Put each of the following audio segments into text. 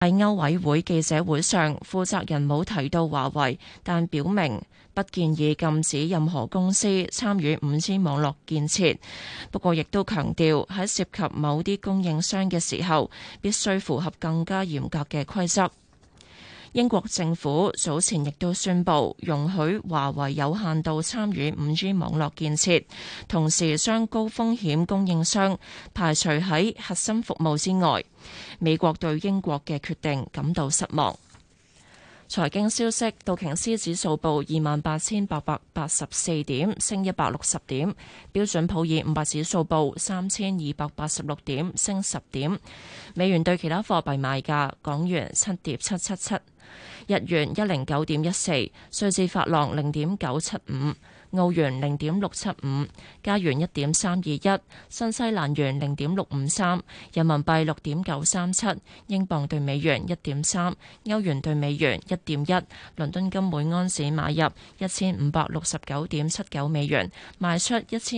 喺歐委會記者會上，負責人冇提到華為，但表明不建議禁止任何公司參與5G 網絡建設。不過，亦都強調喺涉及某啲供應商嘅時候，必須符合更加嚴格嘅規則。英國政府早前亦都宣布容許華為有限度參與5G 網絡建設，同時將高風險供應商排除喺核心服務之外。美國對英國嘅決定感到失望。財經消息，道瓊斯指數報28,884點，升160點；標準普爾500指數報3,286點，升10點。美元對其他貨幣賣價：港元7.777，日元109.14，瑞士法郎0.975。澳元0.675，加元1.321，新西蘭元0.653，人民幣6.937，英鎊對美元1.3，歐元對美元1.1，倫敦金每安士買入1569.79美元，賣出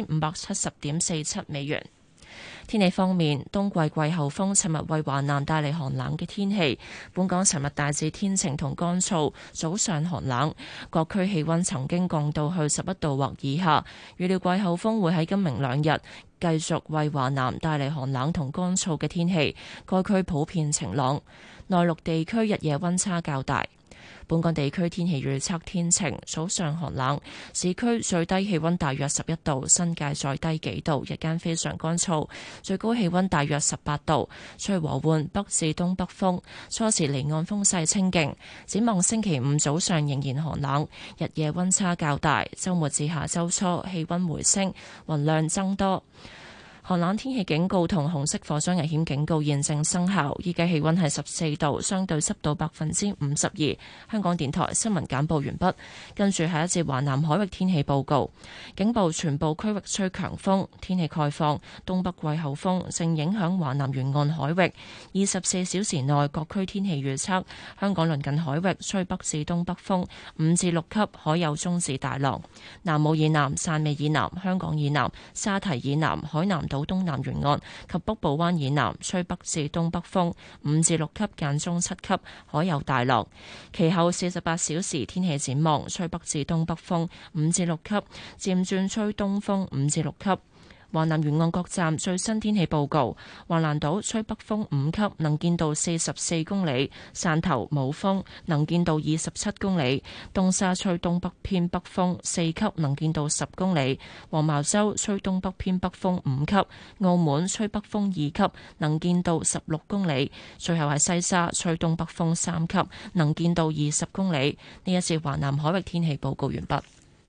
1570.47美元。天氣方面，冬季季候風尋日為華南帶嚟寒冷嘅天氣。本港尋日大致天晴同乾燥，早上寒冷，各區氣溫曾經降到去11度或以下。預料季候風會喺今明兩日繼續為華南帶嚟寒冷同乾燥嘅天氣。該區普遍晴朗，內陸地區日夜溫差較大。本港地區天氣預測天晴，早上寒冷，市區最低氣溫大約11度，新界再低幾度，日間非常乾燥，最高氣溫大約18度，吹和緩北至東北風，初時離岸風勢清勁。展望星期五早上仍然寒冷，日夜溫差較大，週末至下週初氣溫回升，雲量增多。寒冷天氣警告同紅色火災危險警告現正生效，依家氣溫係14度，相對濕度52%。香港電台新聞簡報完畢，跟住係一節華南海域天氣報告。警報全部區域吹強風，天氣概況，東北季候風正影響華南沿岸海域。24小時內各區天氣預測：香港鄰近海域吹北至東北風5至6級，海有中至大浪；南澳以南、汕尾以南、香港以南、沙堤以南、海南島東南沿岸及北部灣以南吹北至東北風5至6級，間中7級，海有大浪。其後48小時天氣展望，吹北至東北風5至6級，漸轉吹東風5至6級。華南沿岸各站最新天氣報告：橫瀾島吹北風5級，能見度44公里；汕頭冇風，能見度27公里；東沙吹東北偏北風4級，能見度10公里；黃茅洲吹東北偏北風5級；澳門吹北風2級，能見度16公里；最後係西沙吹東北風3級，能見度20公里。呢一次華南海域天氣報告完畢。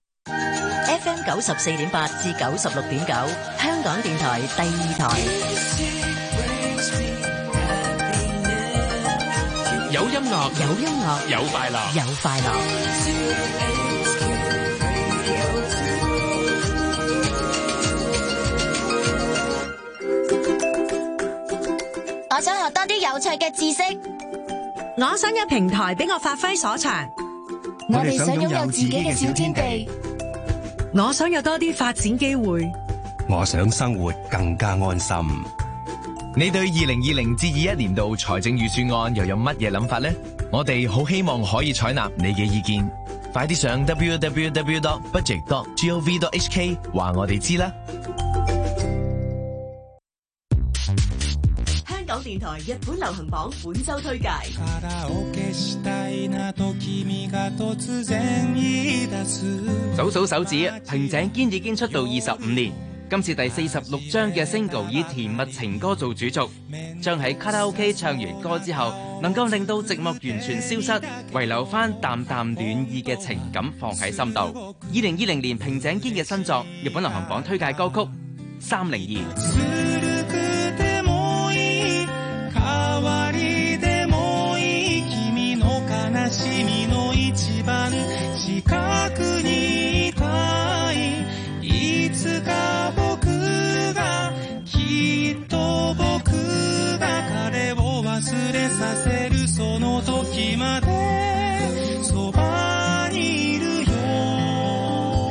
FM 94.8至96.9，香港電台第二台。 有音樂， 有音樂， 有快樂， 有快樂。 我想學多啲有趣嘅知識。 我想有平台俾我發揮所長。 我哋想擁有自己嘅小天地。 我想有多啲發展機會， 我想生活更加安心。 你對2020至21年度財政預算案又有乜嘢諗法呢？我哋好希望可以採納你嘅意見，快啲上 www.budget.gov.hk 話我哋知啦。 香港電台日本流行榜本周推介。 數數手指，平井堅已經出道25年，今次第46張嘅 single 以甜蜜情歌做主軸，將喺卡拉 OK 唱完歌之後，能夠令到寂寞完全消失，遺留翻淡淡暖意嘅情感放喺心度。2020年平井堅嘅新作，日本流行榜推介歌曲302。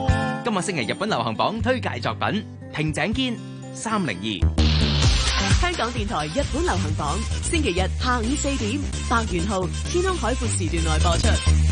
今個星期日本流行榜推介作品平井堅302。 香香港電台日本流行榜，星期日下午4點，百元號天空海闊時段內播出。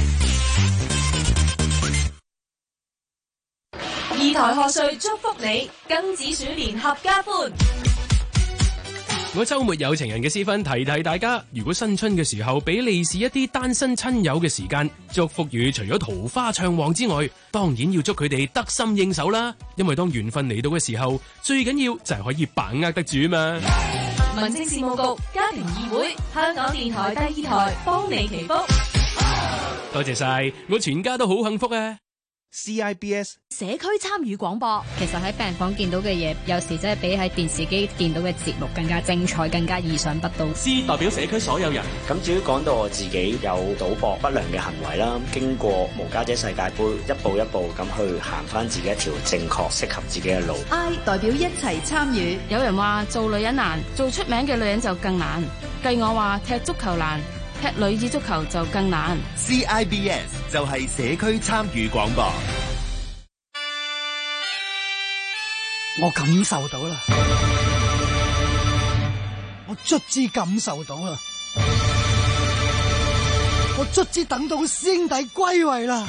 二台賀歲祝福你，庚子鼠年合家歡。 我周末有情人嘅私分提提大家，如果新春嘅時候俾利是一啲單身親友嘅時間，祝福語除咗桃花暢旺之外，當然要祝佢哋得心應手啦。因為當緣分嚟到嘅時候，最緊要就係可以把握得住嘛。 民政事務局家庭議會，香港電台第2台幫你祈福。 多謝晒，我全家都好幸福啊。 CIBS 社區參與廣播，其實喺病房見到嘅嘢，有時真係比喺電視機見到嘅節目更加精彩，更加意想不到。 C 代表社區所有人。 咁至於講到我自己有賭博不良嘅行為啦，經過無家者世界盃，一步一步咁去行翻自己一條正確適合自己嘅路。 I 代表一齊參與。 有人話做女人難，做出名嘅女人就更難。計我話踢足球難，踢女子足球就更難。 CIBS 就係社區參與廣播。 我感受到啦，我卒之感受到啦，我卒之等到師兄弟歸位啦。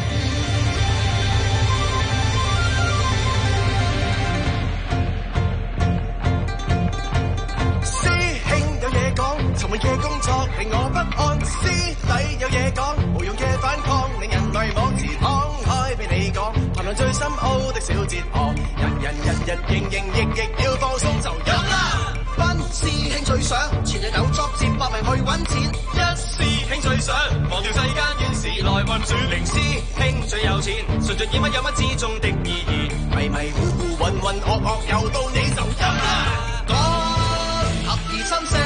師兄有嘢講，尋日嘅工作令我不安，師弟有嘢講，無用嘅反抗令人迷惘，自敞開俾你講，談論最深奧的小哲學，人日營亦要放鬆就飲啦。班師兄最想全日有作接百名去揾錢，一師兄最想忘掉世間怨事來運轉，零師兄最有錢，順著演乜有乜之中的意義，迷糊渾噩又到你就飲啦。講合而心聲，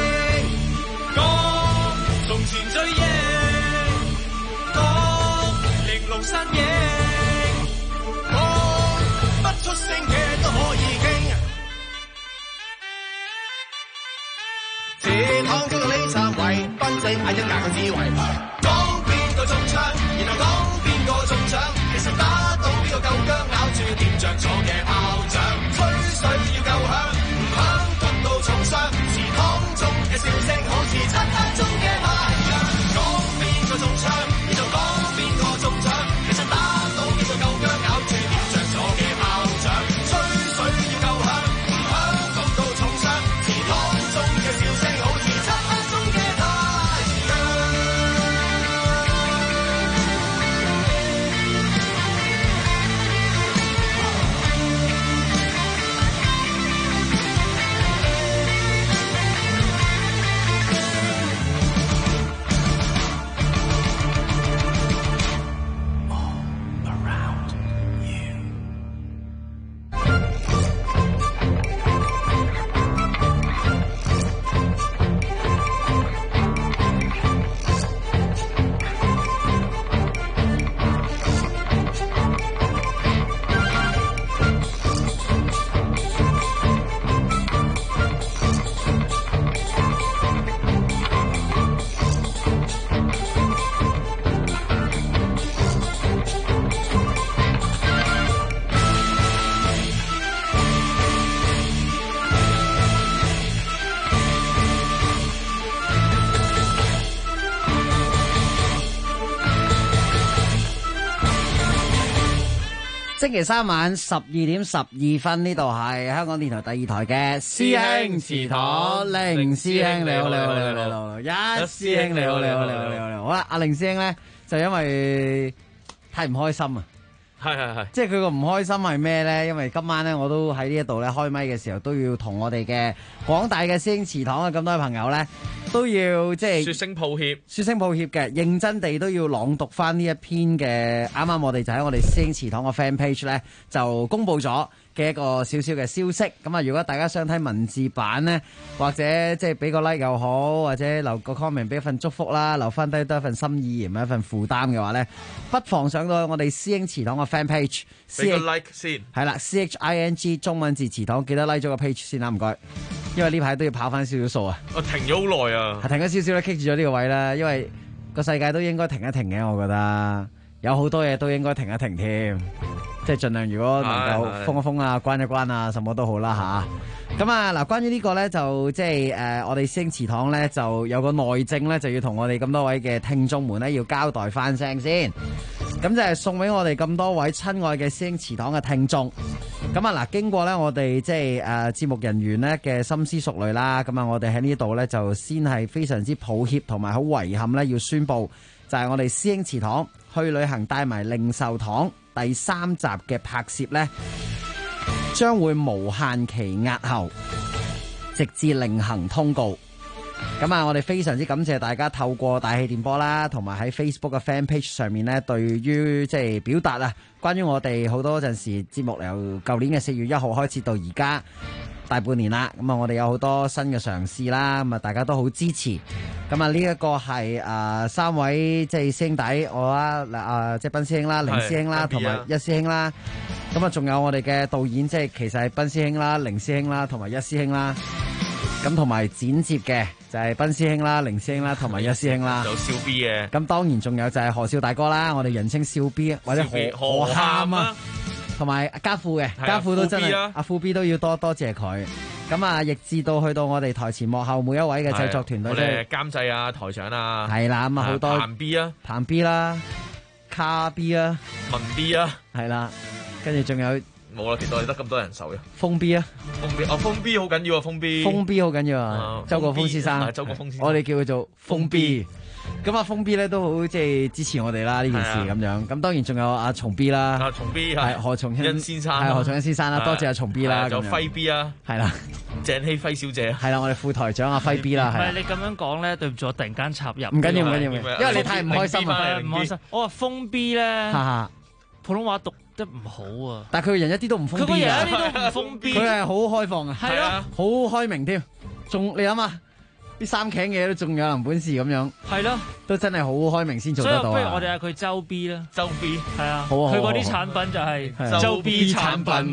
講從前最英，講玲瓏身影，講不出聲嘅都可以傾。祠堂中嘅李站位，賓仔嗌一架個智慧，講邊個中槍，然後講邊個中獎，其實打到邊個夠薑，咬住掂着咗嘅炮仗，吹水要夠響，唔響痛到重傷，祠堂中嘅笑聲好似漆黑中嘅太陽，講邊個中槍，然後講邊個中獎，其實打到邊個夠薑，咬住掂着咗嘅炮仗，吹水要夠響，唔響痛到重傷，祠堂中嘅笑聲好似漆黑中嘅太陽。 星期三晚12:12，呢度係香港電台第2台嘅師兄祠堂，凌師兄你好，一師兄你好，好啦，阿凌師兄咧就因為太唔開心啊，係，即係佢個唔開心係咩咧？因為今晚咧我都喺呢一度咧開咪嘅時候都要同我哋嘅廣大嘅師兄祠堂嘅咁多位朋友咧都要即係說聲抱歉嘅，認真地都要朗讀翻呢一篇嘅，啱啱我哋就喺我哋師兄祠堂個 fan page 咧就公布咗嘅一個少少嘅消息。咁啊，如果大家想睇文字版呢，或者即係俾個 like 又好，或者留個 comment 俾一份祝福啦，留翻低多一份心意，唔係一份負擔嘅話呢，不妨上到我哋師兄祠堂個 fan page， 俾個 like 先，係啦 CHING 中文字祠堂，記得 like 咗個 page 先啦，唔該。因為呢排都要跑翻少少數啊！我停咗好耐啊，係停咗少少咧，棘住咗呢個位啦。因為個世界都應該停一停嘅，我覺得有好多嘢都應該停一停添。即即係盡量如果能夠封一封啊、關一關啊，什麼都好啦吓。咁啊嗱，關於呢個咧就即係我哋師兄祠堂咧就有個內政咧，就要同我哋咁多位嘅聽眾們咧要交代翻聲先。咁就係送俾我哋咁多位親愛嘅師兄祠堂嘅聽眾。咁啊嗱，經過咧我哋即係節目人員咧嘅深思熟慮啦，咁啊我哋喺呢度咧就先係非常之抱歉同埋好遺憾咧，要宣布就係我哋師兄祠堂去旅行帶埋零售堂第3集嘅拍攝咧，將會無限期押後，直至另行通告。咁啊，我哋非常之感謝大家透過大氣電波啦，同埋喺 Facebook 嘅 Fan Page 上面咧，對於即係表達啊，關於我哋好多陣時節目由舊年嘅4月1號開始到而家大半年啦，咁啊，我哋有好多新嘅嘗試啦，咁啊，大家都好支持。咁啊，呢一個係3位即係師兄弟，我啦即係賓師兄啦、凌師兄啦，同埋一師兄啦。咁啊，仲有我哋嘅導演，即係其實係賓師兄啦、凌師兄啦，同埋一師兄啦。咁同埋剪接嘅就係賓師兄啦、凌師兄啦，同埋一師兄啦。 有笑 B 嘅。咁當然仲有就係何少大哥啦，我哋人稱笑 B 或者何喊啊，同埋家父嘅，家父都真係阿富 B 都要多謝佢。咁啊，亦至到去到我哋台前幕後每一位嘅製作團隊， 我哋監製啊、台長啊， 係啦，咁啊好多彭 B 啊、 彭 B 啦、卡 B 啦、 文 B 啊， 係啦，跟住仲有。 冇啦，其實我哋得咁多人手嘅。 封 B 啊， 封 B 好緊要啊，封 B。封 B 好緊要啊，周國峰先生。 周國峰先生。 我哋叫佢做封 B。咁啊，封 B 咧都好即係支持我哋啦呢件事咁樣。咁當然仲有阿松 B 啦。 阿松 B 係何松恩先生。 係何松恩先生啦，多謝阿松 B 啦。 仲有輝 B 啊。 係啦。 鄭希輝小姐。 係啦，我哋副台長阿輝 B 啦。 唔係你咁樣講咧，對唔住，我突然間插入。 唔緊要，因為你太唔開心啊， 唔開心。我話封 B 咧，普通話讀得唔好啊！ 但係佢個人一啲都唔封 B 㗎， 佢個人一啲都唔封 B， 佢係好開放啊， 係咯， 好開明添。仲你諗下，啲三頸嘢都仲有能本事咁樣， 係咯， 都真係好開明先做得到啊！ 所以不如我哋嗌佢周 B 啦， 周 B 係啊， 好啊， 佢嗰啲產品就係周 B 產品。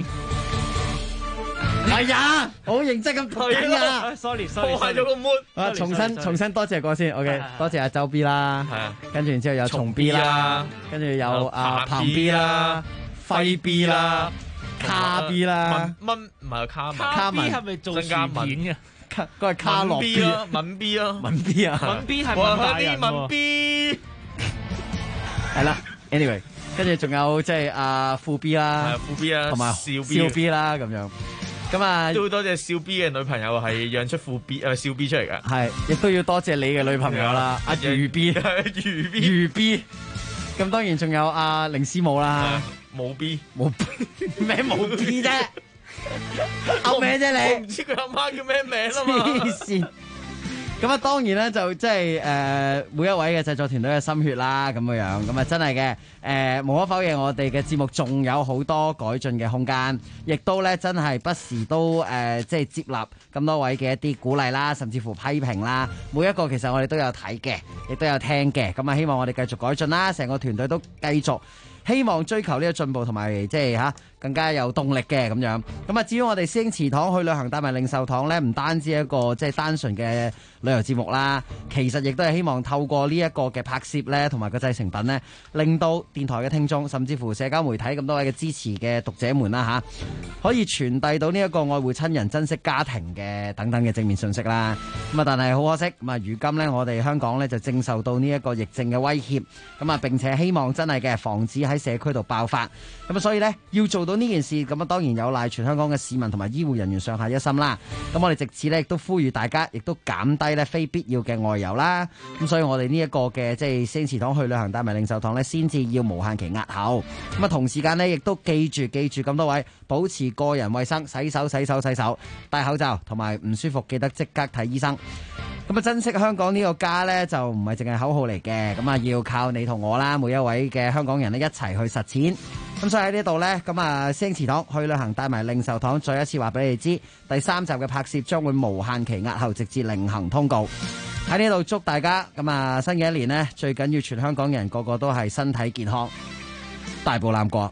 係啊，好認真咁睇啊 ！sorry， 破壞咗個 mood。 重新多謝過先 ，OK， 多謝阿周 B 啦，跟住然之後有松 B 啦，跟住有阿彭 B 啦。輝 B 啦，卡 B 啦， 蚊唔係卡文， 卡 B 係咪做薯片嘅？ 嗰個係卡樂 B 啊，文 B 啊， 文 B 啊， 文 B 係文大人喎。 文 B 係啦 ，anyway， 跟住仲有即係阿富 B 啦， 富 B 啊， 同埋笑 B 啦咁樣。咁啊， 都多謝笑 B 嘅女朋友係養出富 B 笑 B 出嚟㗎。 係，亦都要多謝你嘅女朋友啦，阿魚 B， 魚 B。咁當然仲有阿凌師母啦。 冇 B， 冇咩冇 B 啫，噏名啫你？ 我唔知佢阿媽叫咩名啊嘛。 黐線。咁啊，當然咧就即係每一位嘅製作團隊嘅心血啦，咁樣樣，咁啊真係嘅無可否認，我哋嘅節目仲有好多改進嘅空間，亦都咧真係不時都即係接納咁多位嘅一啲鼓勵啦，甚至乎批評啦，每一個其實我哋都有睇嘅，亦都有聽嘅，咁啊希望我哋繼續改進啦，成個團隊都繼續。希望追求呢個進步同埋即係更加有動力嘅咁樣。咁啊，至於我哋師兄祠堂去旅行帶埋零售堂呢，唔單止一個即係單純嘅旅遊節目啦，其實亦都係希望透過呢一個嘅拍攝呢，同埋個製成品呢，令到電台嘅聽眾，甚至乎社交媒體咁多位嘅支持嘅讀者們啦可以傳遞到呢一個愛護親人、珍惜家庭嘅等等嘅正面信息啦。咁啊，但係好可惜，咁啊，如今呢，我哋香港呢就正受到呢一個疫症嘅威脅，咁啊，並且希望真係嘅防止喺社區度爆發，咁啊，所以呢，要做到呢件事，咁啊，當然有賴全香港嘅市民同埋醫護人員上下一心啦。咁我哋藉此呢，亦都呼籲大家，亦都減低呢非必要嘅外遊啦。咁所以我哋呢一個嘅即係師兄祠堂去旅行帶埋零售堂呢，先至要無限期押後。咁啊，同時間呢，亦都記住咁多位，保持個人衛生，洗手，戴口罩，同埋唔舒服記得即刻睇醫生。咁啊，珍惜香港呢個家呢，就唔係淨係口號嚟嘅，咁啊，要靠你同我啦，每一位嘅香港人呢，一齊去實踐。咁所以喺呢度呢，咁啊，師兄祠堂去旅行帶埋零售堂，再一次話俾你知，第3集嘅拍攝將會無限期押後，直至另行通告。喺呢度祝大家咁啊，新嘅一年呢，最緊要全香港人個個都係身體健康，大步攬過。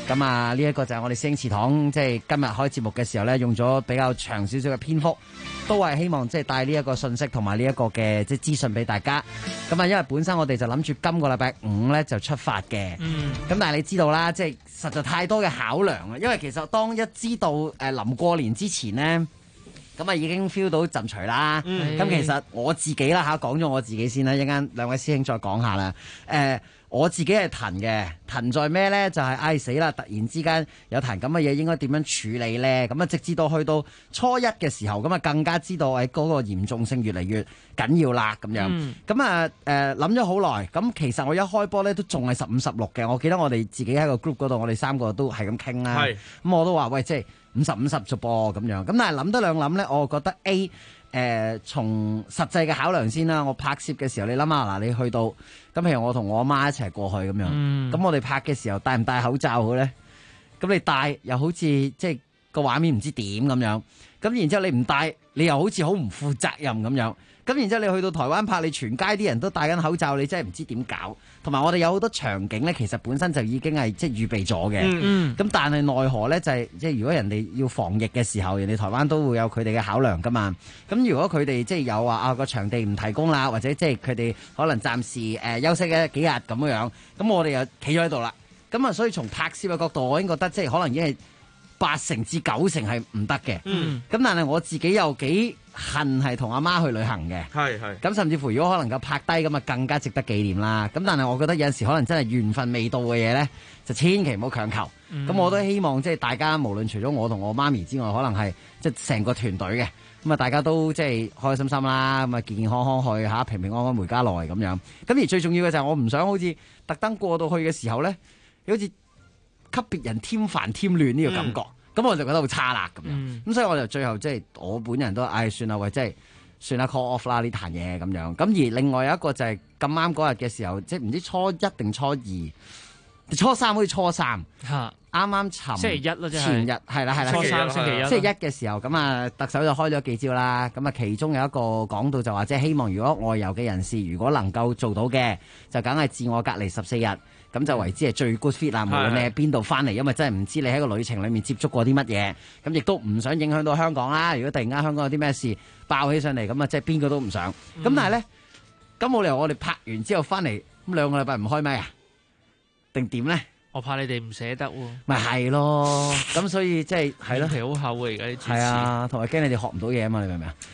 咁啊，呢一個就係我哋師兄祠堂，即係今日開節目嘅時候咧，用咗比較長少少嘅篇幅，都係希望即係帶呢一個信息同埋呢一個嘅即係資訊俾大家。咁啊，因為本身我哋就諗住今個禮拜五咧就出發嘅。咁但係你知道啦，即係實在太多嘅考量啦。因為其實當一知道臨過年之前咧，咁啊已經 feel 到陣除啦。咁其實我自己啦嚇，講咗我自己先啦，一陣兩位師兄再講下啦。我自己係騰嘅，騰在咩咧？就係死啦！突然之間有騰咁嘅嘢，應該點樣處理咧？咁啊，直至到去到初一嘅時候，咁啊更加知道嗰個嚴重性越嚟越緊要啦，咁樣。咁啊諗咗好耐，咁其實我一開波咧都仲係15、16嘅。我記得我哋自己喺個 group 嗰度，我哋3個都係咁傾啦。咁我都話喂，即係50、50啫噃咁樣。咁但係諗得兩諗咧，我覺得 A。從實際嘅考量先啦，我拍攝嘅時候，你諗下嗱，你去到咁，譬如我同我阿媽一齊過去咁樣，咁我哋拍嘅時候戴唔戴口罩好咧？咁你戴又好似即係個畫面唔知點咁樣，咁然之後你唔戴，你又好似好唔負責任咁樣。咁然之後你去到台灣拍，你全街啲人都戴緊口罩，你真係唔知點搞。同埋我哋有好多場景咧，其實本身就已經係即係預備咗嘅。咁但係奈何咧，就係即係如果人哋要防疫嘅時候，人哋台灣都會有佢哋嘅考量噶嘛。咁如果佢哋即係有話個場地唔提供啦，或者即係佢哋可能暫時休息幾日咁樣，咁我哋又企咗喺度啦。咁啊，所以從拍攝嘅角度，我已經覺得即係可能已經係8成至9成係唔得嘅。咁但係我自己又幾恨係同阿媽去旅行嘅，咁甚至乎如果可能夠拍低咁啊，更加值得紀念啦。咁但係我覺得有陣時可能真係緣分未到嘅嘢咧，就千祈唔好強求。咁我都希望即係大家無論除咗我同我媽咪之外，可能係即係成個團隊嘅，咁啊大家都即係開開心心啦，咁啊健健康康去嚇，平平安安回家來咁樣。咁而最重要嘅就係我唔想好似特登過到去嘅時候咧，好似給別人添煩添亂呢個感覺。咁我就覺得好差啦咁樣，咁所以我就最後即係我本人都算啦，喂，即係算啦 call off 啦呢壇嘢咁樣。咁而另外有一個就係咁啱嗰日嘅時候，即係唔知初一定初二、初三好似初三，啱啱星期一咯， 前日係啦， 初三星期一， 星期一嘅時候，咁啊特首就開咗幾招啦。咁啊其中有一個講到就話，即係希望如果外遊嘅人士如果能夠做到嘅，就梗係自我隔離14日。咁就為之係最 good fit 啦，無論你喺邊度翻嚟，因為真係唔知你喺個旅程裏面接觸過啲乜嘢，咁亦都唔想影響到香港啦。如果突然間香港有啲咩事爆起上嚟，咁啊即係邊個都唔想。咁但係咧，咁冇理由我哋拍完之後翻嚟咁2個禮拜唔開咪啊？定點咧？ 我怕你哋唔捨得喎。 咪係咯，咁所以即係係咯， 皮好厚喎而家啲主持。 係啊，同埋驚你哋學唔到嘢啊嘛，你明唔明啊？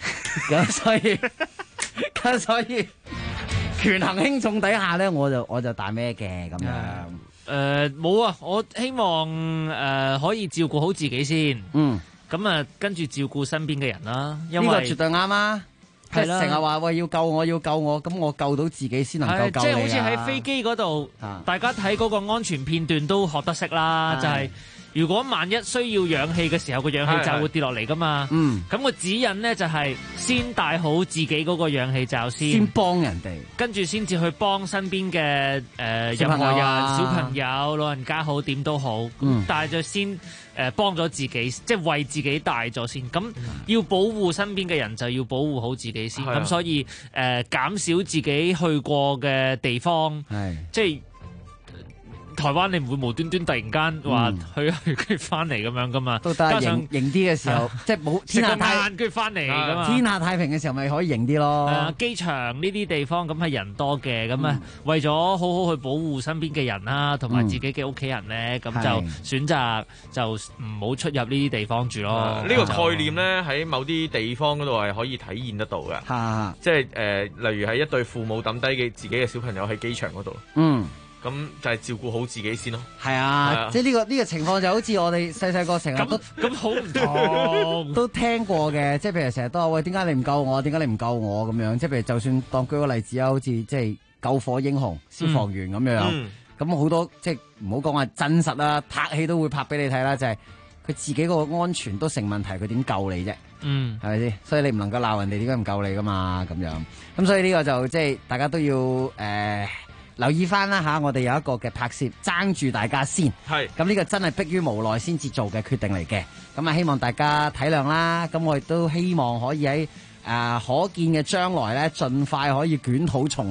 咁所以。權衡輕重底下咧，我就大咩嘅咁樣。 冇啊！我希望可以照顧好自己先。咁啊，跟住照顧身邊嘅人啦。因為呢個絕對啱啊！即係成日話喂要救我，咁我救到自己先能夠救你啊！ 即係好似喺飛機嗰度，大家睇嗰個安全片段都學得識啦，就係。如果萬一需要氧氣嘅時候，個氧氣罩會跌落嚟噶嘛？咁個指引呢，就係先戴好自己嗰個氧氣罩先幫人哋， 跟住先至去幫身邊嘅任何人、小朋友、老人家好點都好。但係就先幫咗自己，即係為自己戴咗先。咁要保護身邊嘅人，就要保護好自己先。咁所以減少自己去過嘅地方，即係。台灣你唔會無端端突然間話去跟住翻嚟咁樣噶嘛？ 都得型啲嘅時候，即係冇天下太跟住翻嚟噶嘛？ 天下太平嘅時候咪可以型啲咯。 機場呢啲地方咁係人多嘅，咁啊為咗好好去保護身邊嘅人啦，同埋自己嘅屋企人咧，咁就選擇就唔好出入呢啲地方住咯。 呢個概念咧喺某啲地方嗰度係可以體現得到嘅，即係例如係一對父母抌低嘅自己嘅小朋友喺機場嗰度。咁就係照顧好自己先咯。 係啊，即係呢個情況就好似我哋細個成日都咁好唔同， 都聽過嘅。即係譬如成日都話喂，點解你唔救我？點解你唔救我咁樣？即係譬如就算當舉個例子啊，好似即係救火英雄、消防員咁樣。咁好多即係唔好講話真實啦，拍戲都會拍俾你睇啦。就係佢自己個安全都成問題，佢點救你啫？係咪先？所以你唔能夠鬧人哋點解唔救你噶嘛？咁樣咁所以呢個就即係大家都要留意翻啦吓，我哋有一個嘅拍攝爭住大家先，咁呢個真係迫於無奈先至做嘅決定嚟嘅，咁啊希望大家體諒啦，咁我亦都希望可以喺可見嘅將來咧，盡快可以捲土重來，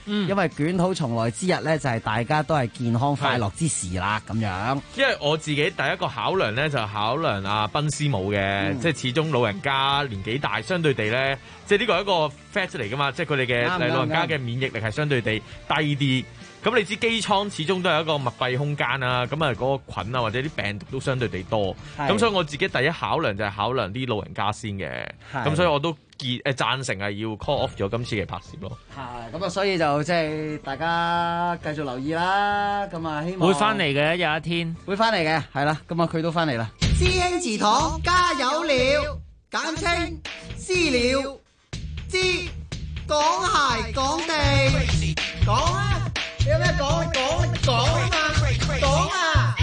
因為捲土重來之日咧，就係大家都係健康快樂之時啦，咁樣。 因為我自己第一個考量咧，就考量阿賓師母嘅，即係始終老人家年紀大，相對地咧，即係呢個係一個 fact 嚟噶嘛，即係佢哋嘅老人家嘅免疫力係相對地低啲。咁你知機艙始終都係一個密閉空間啊，咁啊嗰個菌啊或者啲病毒都相對地多，咁所以我自己第一考量就係考量啲老人家先嘅，咁所以我都贊成係要 call off 咗今次嘅拍攝咯。 係，咁啊所以就即係大家繼續留意啦，咁啊希望會翻嚟嘅有一天， 會翻嚟嘅，係啦，咁啊佢都翻嚟啦。 師兄祠堂加油了，簡稱私了，知講鞋講地講啊！你有咩講？你講啊嘛，講啊！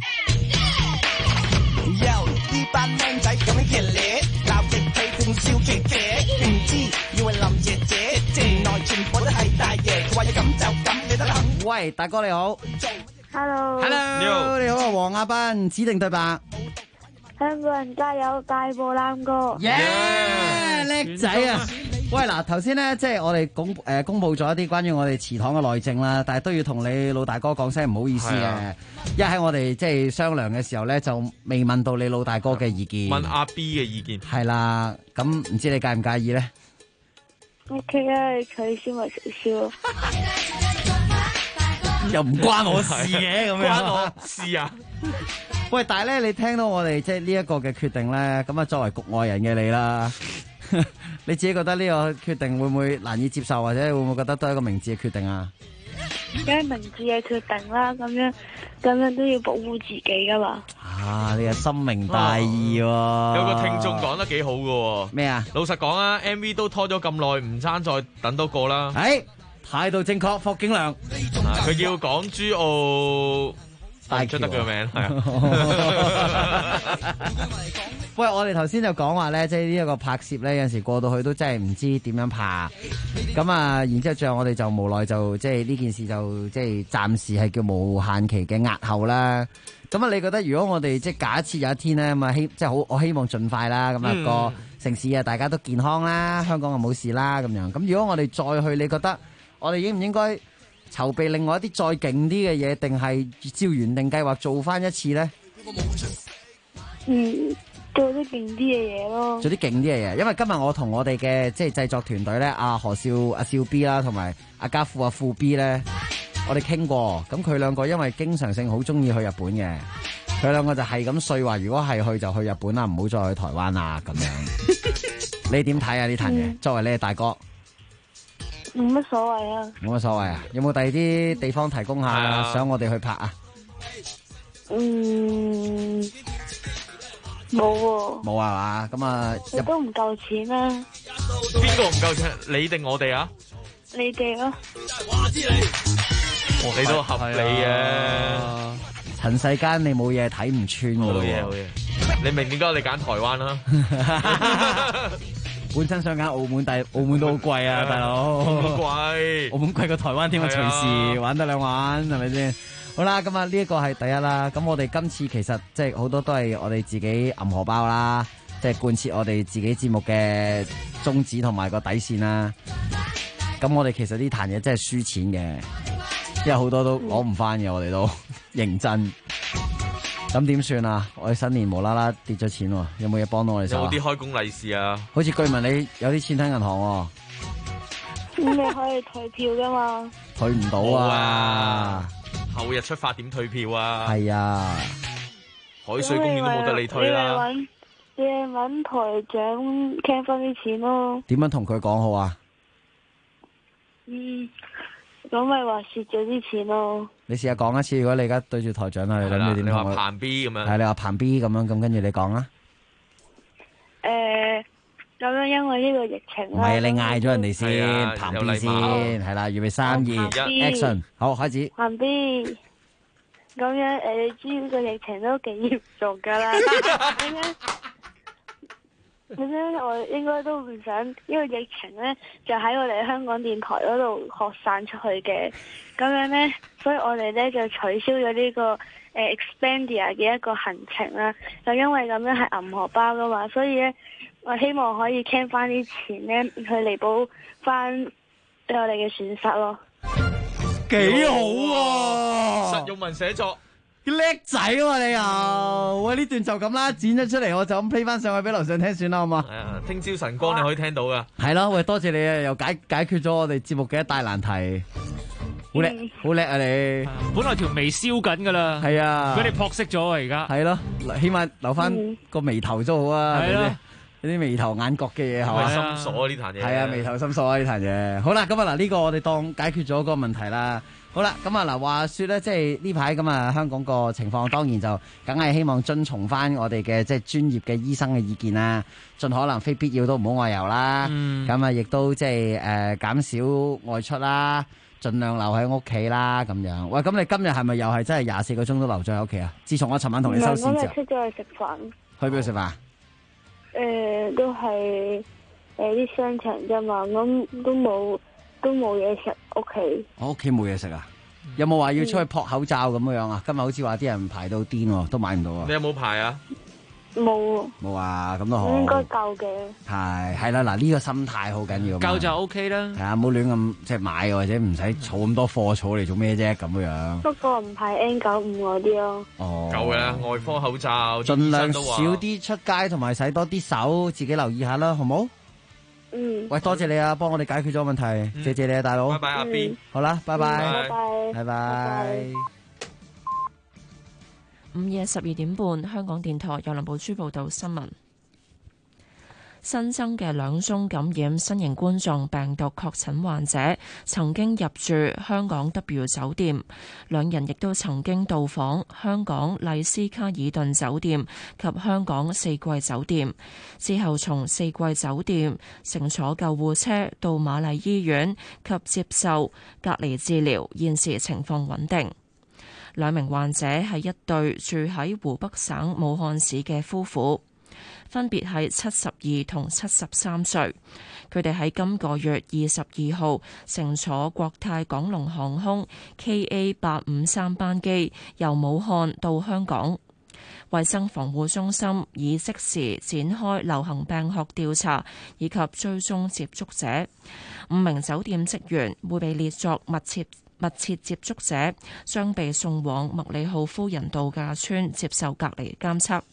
又呢班僆仔咁樣熱烈，鬧極氣仲笑騎騎，唔知以為林姐姐，城內全部都係大爺，佢話要咁就咁，你得肯？ 喂，大哥你好 ，Hello， 你好啊，黃亞斌，指定對白。 香港人加油，大步攬過。 叻仔啊！喂，嗱，頭先咧，即係我哋公布咗一啲關於我哋祠堂嘅內政啦，但係都要同你老大哥講聲唔好意思嘅，一喺我哋即係商量嘅時候咧，就未問到你老大哥嘅意見， 問阿 B 嘅意見。 係啦，咁唔知你介唔介意咧 ？OK 啊，你取消咪取消咯。 又唔關我事嘅咁樣， 關我事啊！ 喂，但係咧，你聽到我哋即係呢一個嘅決定咧，咁啊，作為局外人嘅你啦，你自己覺得呢個決定會唔會難以接受，或者會唔會覺得都係一個明智嘅決定啊？ 梗係明智嘅決定啦，咁樣都要保護自己噶嘛。 啊，你係深明大義喎！ 有個聽眾講得幾好噶。 咩啊？ 老實講啊 ，MV 都拖咗咁耐，唔爭再等多個啦。 態度正確，霍景良。 佢叫港珠澳。大出得佢個名係啊！ 喂，我哋頭先就講話咧，即係呢一個拍攝咧，有陣時過到去都真係唔知點樣拍。咁啊，然之後最後我哋就無奈就即係呢件事就即係暫時係叫無限期嘅押後啦。咁啊，你覺得如果我哋即係假設有一天咧咁啊，即係好，我希望盡快啦。咁啊，個城市啊，大家都健康啦，香港啊冇事啦咁樣。咁如果我哋再去，你覺得我哋應唔應該籌備另外一啲再勁啲嘅嘢，定係照原定計劃做翻一次咧？ 做啲勁啲嘅嘢咯。 做啲勁啲嘅嘢，因為今日我同我哋嘅即係製作團隊咧，阿何少阿少 B 啦，同埋阿家富阿富 B 咧，我哋傾過。咁佢兩個因為經常性好中意去日本嘅，佢兩個就係咁碎話，如果係去就去日本啦，唔好再去台灣啦咁樣。你點睇啊？呢壇嘢，作為你嘅大哥。 冇乜所謂啊！ 冇乜所謂啊！有冇第二啲地方提供下，想我哋去拍啊？ 冇喎。 冇啊嘛？咁啊， 你都唔夠錢啦。 邊個唔夠錢？你定我哋啊？ 你哋咯。 你都合理嘅。 塵世間你冇嘢睇唔穿㗎喎。 好嘢。你明點解你揀台灣啦？ 本身想揀澳門，但係澳門都好貴啊，大佬。 貴， 澳門貴過台灣添啊！隨時玩得兩玩，係咪先？好啦，咁啊呢一個係第一啦。咁我哋今次其實即係好多都係我哋自己揞荷包啦，即係貫徹我哋自己節目嘅宗旨同埋個底線啦。咁我哋其實呢壇嘢真係輸錢嘅，因為好多都攞唔翻嘅，我哋都認真。咁點算啊？我哋新年無啦啦跌咗錢喎，有冇嘢幫到我哋手？ 有冇啲開工利是啊？ 好似據聞你有啲錢喺銀行喎。 咁你可以退票噶嘛？ 退唔到啊！ 後日出發點退票啊？ 係啊， 海水公園都冇得你退啦。 你搵台長傾翻啲錢咯。 點樣同佢講好啊？ 咁咪話蝕咗啲錢咯。 你試下講一次，如果你而家對住台長啊，你諗住點？ 你話彭 B 咁樣。 係你話彭 B 咁樣，咁跟住你講啦。 咁樣因為呢個疫情啦。 唔係，你嗌咗人哋先，彭 B 先，係啦，預備3、2、1 ，action，好，開始。 彭 B，咁樣你知呢個疫情都幾嚴重噶啦。咁樣我應該都唔想呢個疫情咧，就喺我哋香港電台嗰度擴散出去嘅。咁樣咧，所以我哋咧就取消咗呢個Expandia 嘅一個行程啦。就因為咁樣係揞荷包噶嘛，所以咧我希望可以 claim 翻啲錢咧，去彌補翻對我哋嘅損失咯。 幾好喎！ 實用文寫作。 叻仔喎你又，喂呢段就咁啦，剪咗出嚟我就咁 play 翻上去俾樓上聽算啦，好嘛？ 係啊，聽朝晨光你可以聽到噶。 係咯，喂，多謝你啊，又解決咗我哋節目嘅一大難題，好叻，好叻啊你！ 本來條眉燒緊噶啦， 係啊， 俾你撲熄咗啊而家。 係咯，起碼留翻個眉頭都好啊，係咯。有啲眉頭眼角嘅嘢係嘛？ 心鎖呢壇嘢。 係啊，眉頭心鎖啊呢壇嘢。好啦，咁啊嗱，呢個我哋當解決咗個問題啦。好啦，咁啊嗱，話說咧，即係呢排咁啊，香港個情況當然就梗係希望遵從翻我哋嘅即係專業嘅醫生嘅意見啦，盡可能非必要都唔好外遊啦。咁啊，亦都即係減少外出啦，盡量留喺屋企啦咁樣。喂，咁你今日係咪又係真係24個鐘都留咗喺屋企啊？自從我尋晚同你收線之後。 唔係，我出咗去食飯。 去邊度食飯？ 都係啲商場啫嘛，咁都冇嘢食屋企。 我屋企冇嘢食啊？有冇話要出去撲口罩咁樣啊？今日好似話啲人排到癲喎，都買唔到啊！ 你有冇排啊？ 冇啊，咁都好。 應該夠嘅。 係啦，嗱呢個心態好緊要。 夠就 OK 啦。 係啊，唔好亂咁即係買或者唔使儲咁多貨，儲嚟做咩啫咁樣。 不過唔係 N95嗰啲咯。 哦， 夠嘅啦，外科口罩。 盡量少啲出街，同埋洗多啲手，自己留意下啦，好冇？喂，多謝你啊，幫我哋解決咗問題，謝謝你啊，大佬。 拜拜，阿 B。 好啦，拜拜。 拜拜。 午夜12點半，香港電台由林寶珠報道新聞。新增嘅2宗感染新型冠狀病毒確診患者曾經入住香港 W 酒店，2人亦都曾經到訪香港麗思卡爾頓酒店及香港四季酒店，之後從四季酒店乘坐救護車到瑪麗醫院及接受隔離治療，現時情況穩定。2名患者係一對住喺湖北省武漢市嘅夫婦，分別係72同73歲。佢哋喺今個月22號乘坐國泰港龍航空 KA853 班機由武漢到香港。衛生防護中心已即時展開流行病學調查以及追蹤接觸者。5名酒店職員會被列作密切接觸者，將被送往麥理浩夫人度假村接受隔離監測。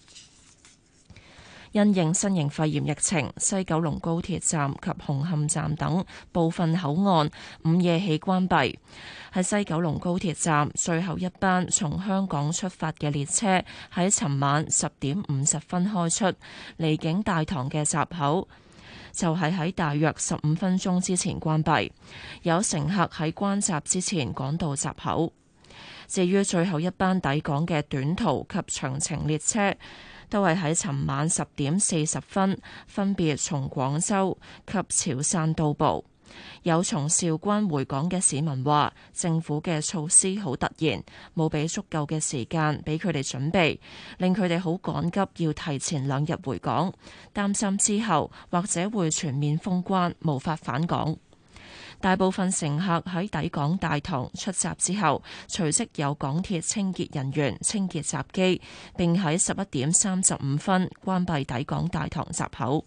因應新型肺炎疫情，西九龍高鐵站及紅磡站等部分口岸午夜起關閉。喺西九龍高鐵站，最後一班從香港出發嘅列車喺尋晚10點50分開出，離境大堂嘅閘口就係喺大約15分鐘之前關閉，有乘客喺關閘之前趕到閘口。至於最後一班抵港嘅短途及長程列車，都係喺尋晚10點40分分別從廣州及潮汕到埗。有從韶關回港嘅市民話，政府嘅措施好突然，冇俾足夠嘅時間俾佢哋準備，令佢哋好趕急要提前2日回港，擔心之後或者會全面封關，無法返港。大部分乘客喺抵港大堂出閘之後，隨即有港鐵清潔人員清潔閘機，並喺11點35分關閉抵港大堂閘口。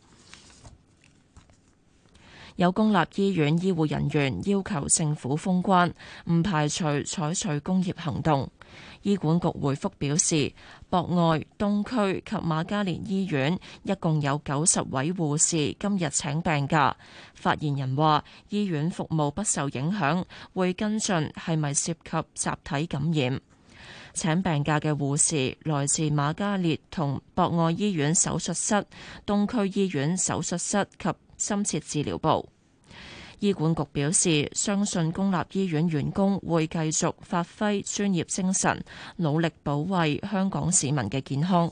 有公立醫院醫護人員要求政府封關，唔排除採取工業行動。醫管局回覆表示，博愛、東區及瑪嘉烈醫院一共有90位護士今日請病假。發言人話，醫院服務不受影響，會跟進係咪涉及集體感染。請病假嘅護士來自瑪嘉烈同博愛醫院手術室、東區醫院手術室及深切治療部。醫管局表示，相信公立醫院員工會繼續發揮專業精神，努力保衛香港市民嘅健康。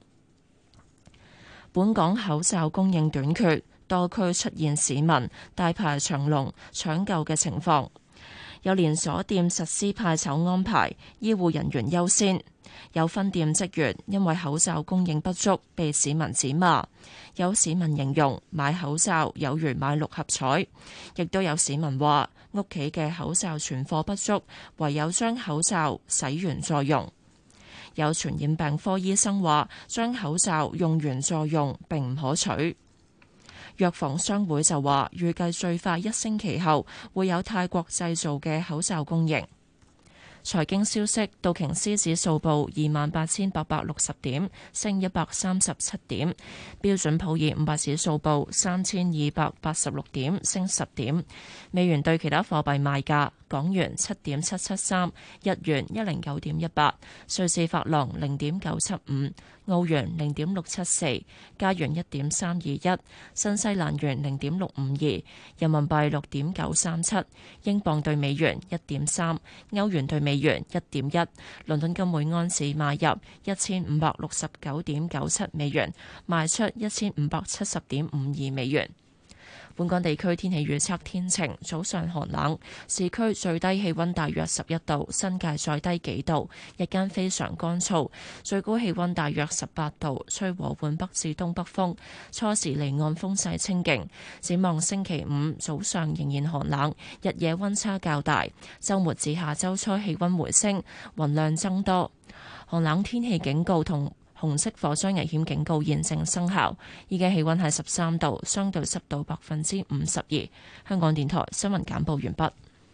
本港口罩供應短缺，多區出現市民大排長龍搶購嘅情況。有連鎖店實施派籌安排，醫護人員優先。有分店職員因為口罩供應不足，被市民指罵。有市民形容買口罩有如買6合彩，亦都有市民話屋企嘅口罩存貨不足，唯有將口罩洗完再用。有傳染病科醫生話，將口罩用完再用並唔可取。 藥房商會就話，預計最快1星期後會有泰國製造嘅口罩供應。財經消息，道瓊斯指數報28,860點，升137點；標準普爾500指數報3,286點，升10點。美元對其他貨幣賣價：港元7.773，日元109.18，瑞士法郎0.975，澳元0.674，加元1.321，新西蘭元0.652，人民幣6.937，英鎊對美元1.3，歐元對美元1.1，倫敦金每安士買入1569.97美元，賣出1570.52美元。本港地區天氣預測天晴，早上寒冷，市區最低氣溫大約11度，新界再低幾度，日間非常乾燥，最高氣溫大約18度，吹和緩北至東北風，初時離岸風勢清勁。展望星期五早上仍然寒冷，日夜溫差較大，週末至下週初氣溫回升，雲量增多，寒冷天氣警告同紅色火災危險警告現正生效。依家氣溫係13度，相對濕度52%。香港電台新聞簡報完畢。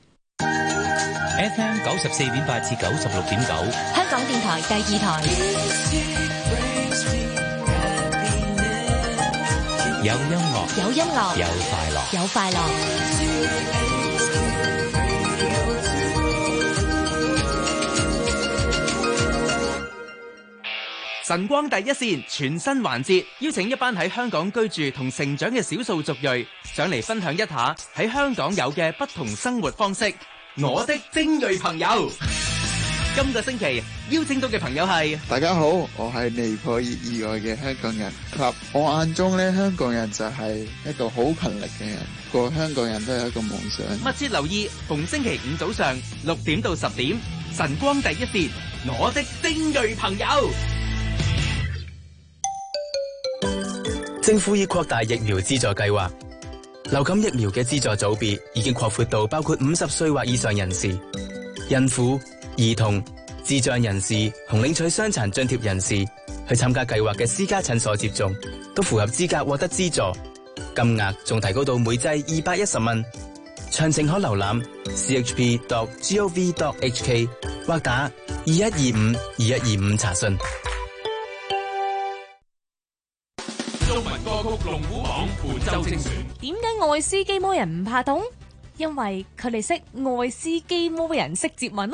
FM 94.8至96.9， 香港電台第2台。 有音樂， 有音樂， 有快樂， 有快樂。 晨光第一線全新環節，邀請一班喺香港居住同成長嘅少數族裔上嚟分享一下喺香港有嘅不同生活方式。我的精鋭朋友，今個星期邀請到嘅朋友係， 大家好，我係尼泊爾以外嘅香港人。及我眼中咧，香港人就係一個好勤力嘅人，個香港人都有一個夢想。 密切留意逢星期五早上6點到10點，晨光第一線，我的精鋭朋友。 政府已擴大疫苗資助計劃，流感疫苗嘅資助組別已經擴闊到包括50歲或以上人士、孕婦、兒童、智障人士同領取傷殘津貼人士去參加計劃嘅私家診所接種，都符合資格獲得資助，金額仲提高到每劑210蚊。詳情可瀏覽 chp.gov.hk 或打2125-2125查詢。 中文歌曲龍虎榜本周精選。 點解愛斯基摩人唔怕凍？因為佢哋識愛斯基摩人識接吻咯。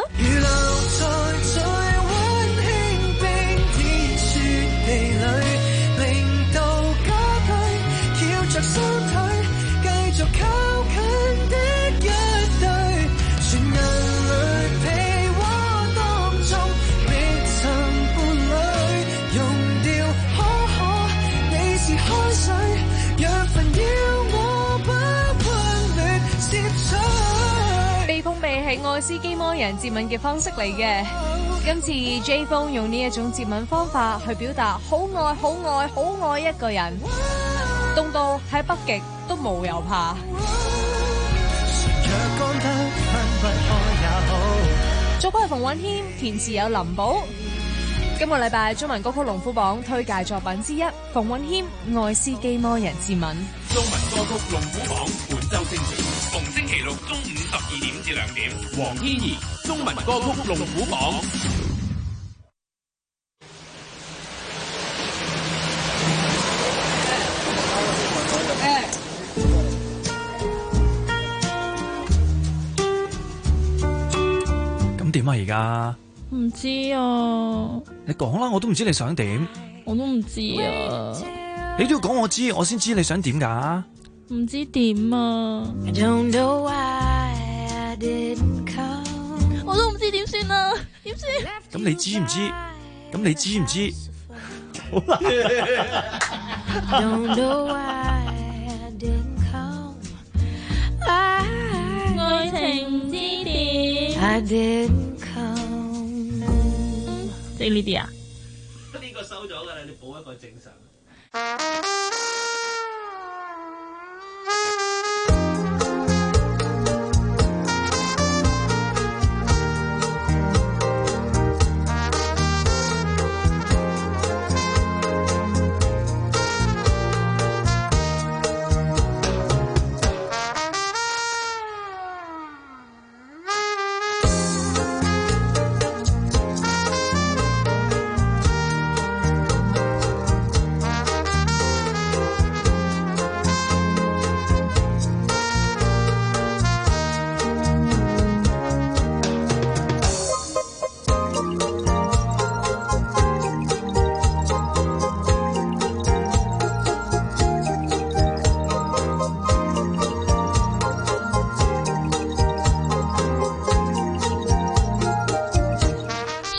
係愛斯基摩人接吻嘅方式嚟嘅。今次 J 風用呢一種接吻方法去表達好愛好愛好愛一個人，凍到喺北極都冇有怕。作曲係馮允謙，填詞有林寶。今個禮拜中文歌曲龍虎榜推介作品之一，馮允謙愛斯基摩人接吻。 中文歌曲龍虎榜本周精選，逢星期六中午12點至2點，黃天怡中文歌曲龍虎榜。 咁點啊？而家唔知啊， 你講啦，我都唔知你想點。 我都唔知啊， 你都要講我知，我先知你想點噶。 唔知點啊，我都唔知點算啊，點算？ 咁你知唔知？咁你知唔知？好啦。 愛情唔知點，即係呢啲啊？ 呢個收咗噶啦，你補一個正常。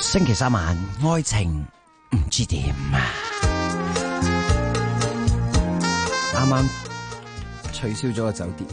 星期三晚，愛情唔知點。啱啱取消咗個酒店，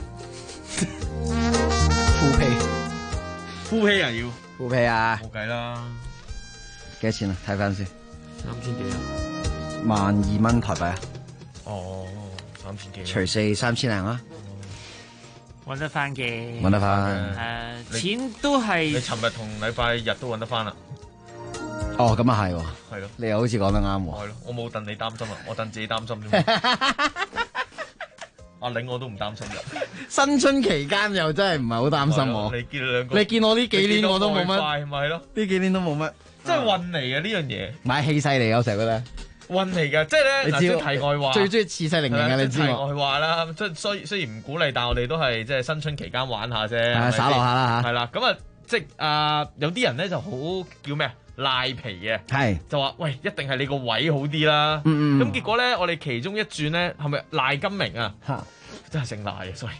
呼氣啊要呼氣啊！ 冇計啦， 幾多錢啊？睇翻先 ，3000幾啊 ，12,000蚊台幣啊！ 哦，3000幾， 除4,000零啦， 揾得翻嘅， 揾得翻。 錢都係你尋日同禮拜日都揾得翻啦。 哦，咁啊係喎， 係咯， 你又好似講得啱喎。 係咯，我冇戥你擔心啊，我戥自己擔心啫。阿領我都唔擔心嘅。 新春期間又真係唔係好擔心我。 你見兩個， 你見我呢幾年我都冇乜， 咪係咯？ 呢幾年都冇乜， 真係運嚟嘅呢樣嘢。 買氣勢嚟嘅，我成日覺得。 運嚟嘅，即係咧。 你知題外話， 最中意恃勢凌人嘅，你知題外話啦，即係雖然唔鼓勵，但係我哋都係即係新春期間玩下啫， 耍落下啦嚇。 係啦，咁啊，即係有啲人咧就好叫咩啊？賴皮嘅， 係就話喂，一定係你個位好啲啦。咁結果咧，我哋其中一轉咧，係咪賴金明啊？真係姓賴啊，所以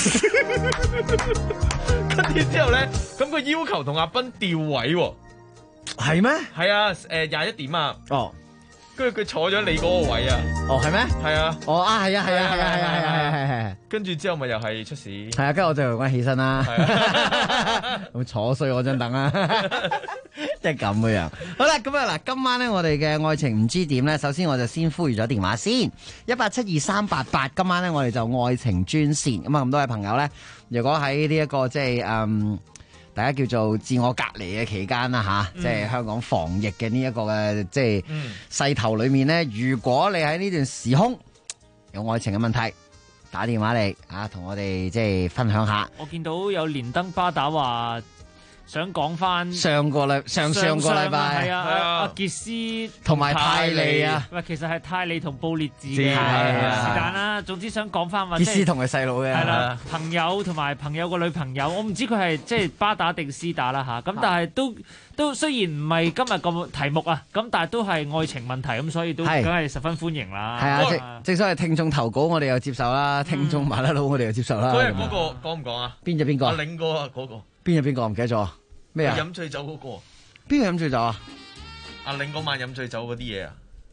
跟住之後咧，咁佢要求同阿斌調位喎。 係咩？ 係啊，21點啊。 哦。 跟住佢坐咗你嗰個位啊！ 哦，係咩？ 係啊！ 哦啊，係啊，係啊，係啊，係啊，係係。 跟住之後咪又係出事。 係啊，跟住我就講起身啦。咁坐衰我張凳啦，即係咁嘅樣。好啦，咁啊嗱，今晚咧我哋嘅愛情唔知點咧，首先我就先呼籲咗電話先，1872388。今晚咧我哋就愛情專線。咁啊咁多位朋友咧，如果喺呢一個即係大家叫做自我隔離嘅期間啦吓，即係香港防疫嘅呢一個嘅即係勢頭裏面咧，如果你喺呢段時空有愛情嘅問題，打電話嚟啊，同我哋即係分享下。 我見到有連登巴打話想講翻上個禮拜係啊，阿傑斯同埋泰利啊， 喂，其實係泰利同布列治嘅，是但啦。總之想講翻話， 傑斯同佢細佬嘅， 係啦，朋友同埋朋友個女朋友，我唔知佢係即係巴打定斯打啦吓。咁但係都雖然唔係今日個題目啊，咁但係都係愛情問題，咁所以都梗係十分歡迎啦。 係啊，正所謂聽眾投稿我哋又接受啦，聽眾麻甩佬我哋又接受啦。 嗰日嗰個講唔講啊？ 邊個？ 阿領哥啊，嗰個。 邊個唔記得咗？咩啊？ 飲醉酒嗰個。 邊個飲醉酒啊？ 阿領嗰晚飲醉酒嗰啲嘢啊？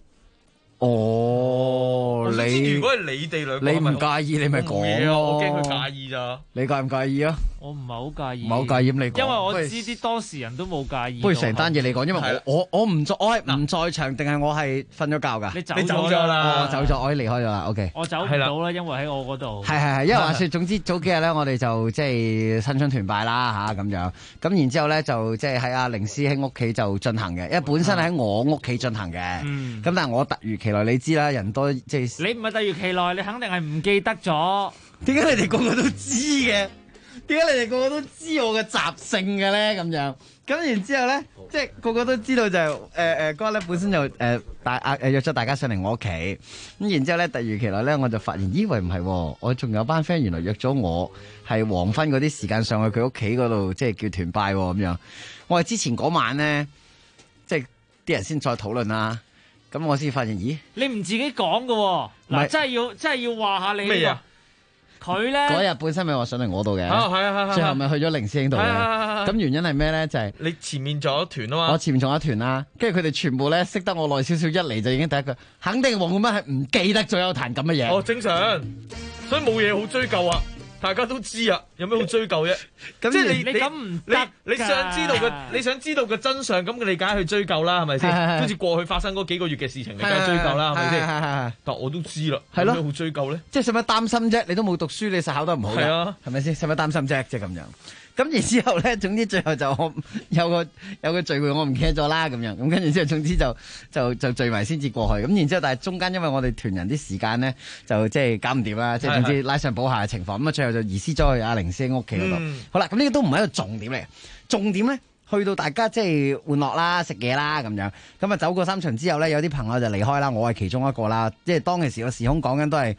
哦， 如果係你哋兩個， 你唔介意你咪講咯。 我驚佢介意咋。 你介唔介意啊？ 我唔係好介意。 唔係好介意咁你講。 因為我知啲當事人都冇介意。 不如成單嘢你講，因為我係唔在場，定係我係瞓咗覺㗎？ 你走咗啦。 我走咗，我已經離開咗啦。OK。 我走唔到啦，因為喺我嗰度。 係，因為話説，總之早幾日咧，我哋就即係新春團拜啦嚇咁樣。咁然之後咧，就即係喺阿凌師兄屋企就進行嘅，因為本身係喺我屋企進行嘅。咁但係我突如其來，你知啦，人多即係。 你唔係突如其來，你肯定係唔記得咗。 點解你哋個個都知嘅？點解你哋個個都知我嘅習性嘅咧？咁樣咁然之後咧，即係個個都知道就嗰日咧本身就約咗大家上嚟我屋企，咁然之後咧突如其來咧，我就發現以為唔係，我仲有班 friend 原來約咗我係黃昏嗰啲時間上去佢屋企嗰度，即係叫團拜咁樣。我係之前嗰晚咧，即係啲人先再討論啦。咁我先發現，咦？ 你唔自己講嘅嗱，真係要話下你咩啊？ 佢咧嗰日本身咪話上嚟我度嘅， 係， 最後咪去咗凌師兄度嘅。咁原因係咩咧？就係你前面仲有一團啊嘛。 我前面仲有一團啦，跟住佢哋全部咧識得我耐少少，一嚟就已經第一句，肯定黃冠斌係唔記得咗有壇咁嘅嘢。 哦，正常，所以冇嘢好追究啊。大家都知啊，有咩好追究啫？即係你咁唔得，你想知道個真相，咁你梗係去追究啦，係咪先？好似過去發生嗰幾個月嘅事情，你梗係追究啦，係咪先？但我都知啦，有咩好追究咧？ 即係使乜擔心啫？你都冇讀書，你實考得唔好㗎，係咪先？使乜擔心啫？即係咁樣。咁然之後咧，總之最後就我有個聚會，我唔記得咗啦，咁樣。咁跟住之後，總之就聚埋先至過去。咁然之後，但係中間因為我哋團人啲時間咧，就即係搞唔掂啦，即係總之拉上補下嘅情況。咁啊，最後就移師咗去阿凌師兄屋企嗰度。好啦，咁呢個都唔係一個重點嚟，重點咧去到大家即係玩樂啦、食嘢啦咁樣。咁啊，走過3場之後咧，有啲朋友就離開啦，我係其中一個啦。即係當其時個時空講緊都係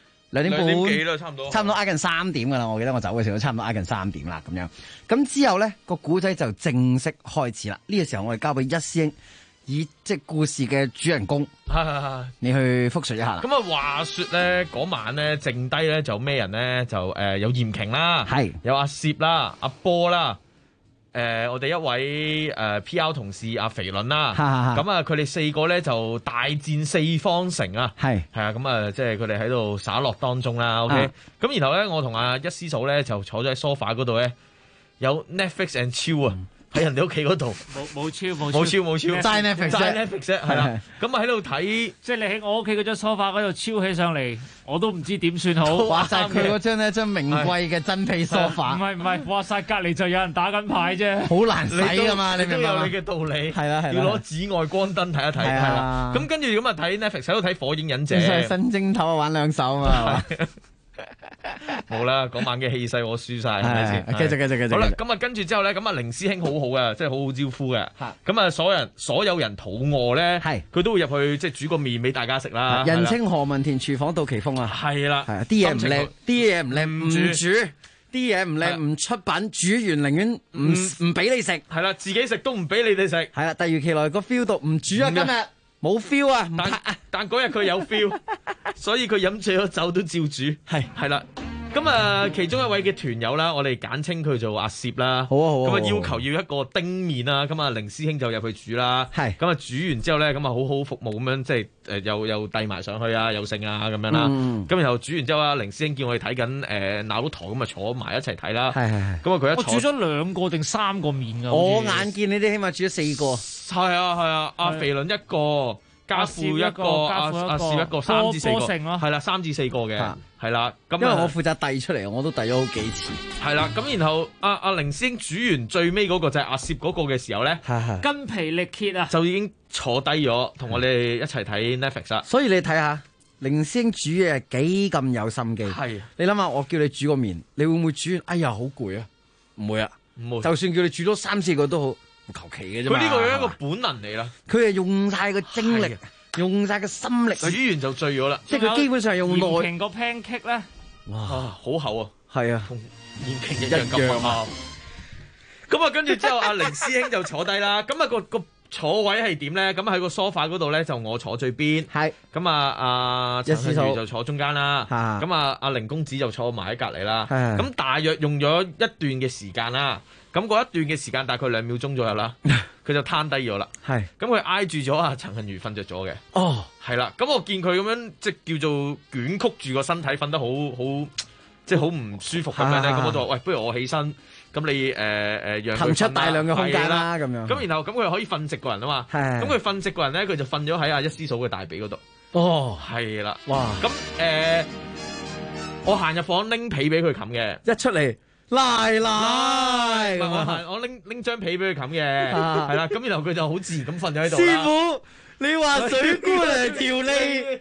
2點半幾啦，差唔多挨近3點噶啦。我記得我走嘅時候差唔多挨近3點啦，咁樣。咁之後咧個古仔就正式開始啦。呢個時候我哋交俾一師兄，以即係故事嘅主人公，你去複述一下啦。 咁啊，話說咧嗰晚咧剩低咧就咩人咧就有嚴瓊啦，有阿攝啦、阿波啦、 我哋一位PR 同事阿肥倫啦，咁啊佢哋4個咧就大戰四方城啊，係啊，咁啊即係佢哋喺度耍樂當中啦。OK，咁然後咧我同阿一師嫂咧就坐咗喺 sofa 嗰度咧，有 Netflix and chill 啊。喺人哋屋企嗰度， 冇超， 齋 Netflix 啫，係啦。咁啊喺度睇， 即係你喺我屋企嗰張梳化嗰度超起上嚟，我都唔知點算好。 話晒佢嗰張呢張名貴嘅真皮梳化， 唔係，話晒隔離就有人打緊牌啫， 好難洗噶嘛，你明白嘛？ 都有你嘅道理， 係啦， 要攞紫外光燈睇一睇，係啦。咁跟住咁啊睇 Netflix 喺度睇《火影忍者》， 新正頭玩兩手啊嘛。 冇啦，嗰晚嘅氣勢我輸晒，係咪先？ 繼續。 好啦，咁啊跟住之後咧，咁啊凌師兄好好嘅，即係好好招呼嘅。咁啊所有人肚餓咧，佢都會入去即係煮個麵俾大家食啦。 人稱何文田廚房杜琪峰啊， 係啦， 啲嘢唔靚，唔煮，啲嘢唔靚唔出品，煮完寧願唔俾你食， 係啦，自己食都唔俾你哋食， 係啦，突如其來個 feel 到唔煮啊，今日冇 feel 啊， 但嗰日佢有 feel， 所以佢飲醉咗酒都照煮，係啦。咁啊，其中一位嘅團友啦，我哋簡稱佢做阿攝啦。 好啊。 咁啊，要求要一個丁麵啦，咁啊，凌師兄就入去煮啦。係。咁啊，煮完之後咧，咁啊，好好服務咁樣，即係又遞埋上去啊，又剩啊咁樣啦。咁然後煮完之後啊，凌師兄叫我哋睇緊鬧台，咁啊坐埋一齊睇啦。係。咁啊，佢我煮咗2個定3個麵㗎。 我眼見你哋起碼煮咗4個。 係啊，阿肥倫一個。加富一個，阿少一個，3至4個，係啦，3至4個嘅，係啦。咁因為我負責遞出嚟，我都遞咗好幾次。 係啦，咁然後阿凌師兄煮完最尾嗰個就係阿攝嗰個嘅時候咧， 筋疲力竭啊， 就已經坐低咗，同我哋一齊睇 Netflix 啦。 所以你睇下凌師兄煮嘢幾咁有心機。係，你諗下，我叫你煮個麵，你會唔會煮？哎呀，好攰啊！唔會啊，唔會。就算叫你煮多3、4個都好。求其嘅啫嘛， 佢呢個係一個本能嚟啦。 佢係用晒個精力，用晒個心力， 煮完就醉咗啦。 即係佢基本上用鹽鰭個 pancake 咧， 哇，好厚啊， 係啊， 同鹽鰭一樣咁厚。咁啊，跟住之後，阿凌師兄就坐低啦。咁啊，個坐位係點咧？咁喺個 sofa 嗰度咧，就我坐最邊。係。咁啊，阿陳慶如就坐中間啦。咁啊，阿凌公子就坐埋喺隔離啦。咁大約用咗一段嘅時間啦。咁嗰一段嘅時間大概2秒鐘左右啦，佢就攤低咗啦。係，咁佢挨住咗阿陳幸如瞓着咗嘅。哦，係啦。咁我見佢咁樣即係叫做捲曲住個身體瞓得好即係好唔舒服咁樣咧。咁我就話：喂，不如我起身，咁你讓佢騰出大量嘅空間啦，咁樣。 咁然後咁佢可以瞓直個人啊嘛。係。咁佢瞓直個人咧，佢就瞓咗喺阿一師嫂嘅大髀嗰度。哦，係啦。哇！咁我行入房拎被俾佢冚嘅， 一出嚟。奶我拎張被俾佢冚嘅，係啦，咁然後佢就好自然咁瞓咗喺度。 師傅，你話水姑娘條脷，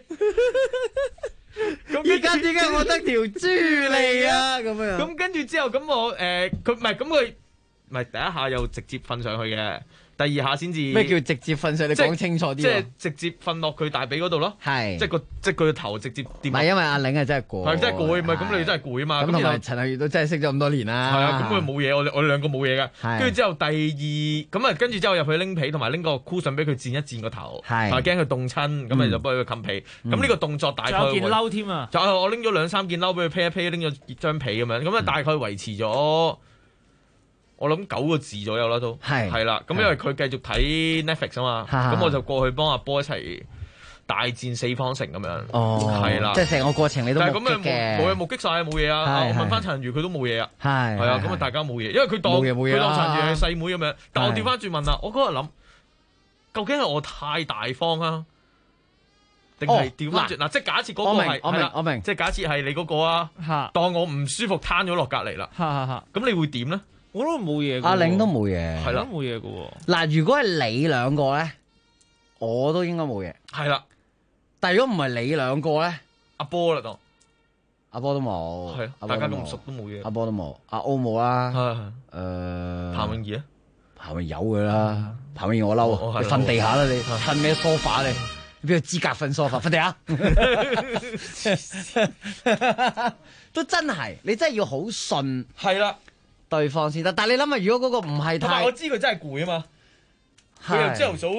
依家點解我得條豬脷啊？咁樣。 咁跟住之後，咁我佢唔係第一下又直接瞓上去嘅。第2下先至咩叫直接瞓上？你講清楚啲。 即係直接瞓落佢大髀嗰度咯。係。即係佢個頭直接掂。 唔係因為阿玲係真係攰。 係真係攰，唔係咁你真係攰啊嘛。 咁同埋陳幸如都真係識咗咁多年啦。 係啊，咁佢冇嘢，我哋兩個冇嘢㗎。跟住之後第2，咁啊跟住之後入去拎被，同埋拎個 cushion 俾佢墊一墊個頭。係。驚佢凍親，咁咪就幫佢冚被。咁呢個動作大概。 仲有件褸添啊！ 就我拎咗2-3件褸俾佢披一披，拎咗張被咁樣，咁啊大概維持咗。我諗9個字左右啦，都係啦。咁因為佢繼續睇 Netflix 啊嘛，咁我就過去幫阿波一齊大戰四方城咁樣。哦，係啦， 即係成個過程你都目擊嘅。 冇嘢目擊晒，冇嘢啊。我問翻陳如，佢都冇嘢啊。係啊，咁啊大家冇嘢，因為佢當陳如係細妹咁樣。但我調翻轉問啦，我嗰日諗，究竟係我太大方啊，定係調翻轉嗱？即係假設嗰個係我明， 即係假設係你嗰個啊，當我唔舒服攤咗落隔離啦。咁你會點咧？ 我都冇嘢， 阿玲都冇嘢， 係啦， 冇嘢嘅喎。 嗱，如果係你兩個咧，我都應該冇嘢。 係啦， 但係如果唔係你兩個咧， 阿波啦當， 阿波都冇， 係大家咁唔熟都冇嘢。 阿波都冇，阿歐冇啦。 彭泳儀咧， 彭泳儀有嘅啦，彭泳儀我嬲，你瞓地下啦你，瞓咩梳化你？你邊有資格瞓梳化？瞓地下，都真係，你真係要好順。 係啦。 對方先得，但係你諗下，如果嗰個唔係太， 我知佢真係攰啊嘛，佢又朝頭早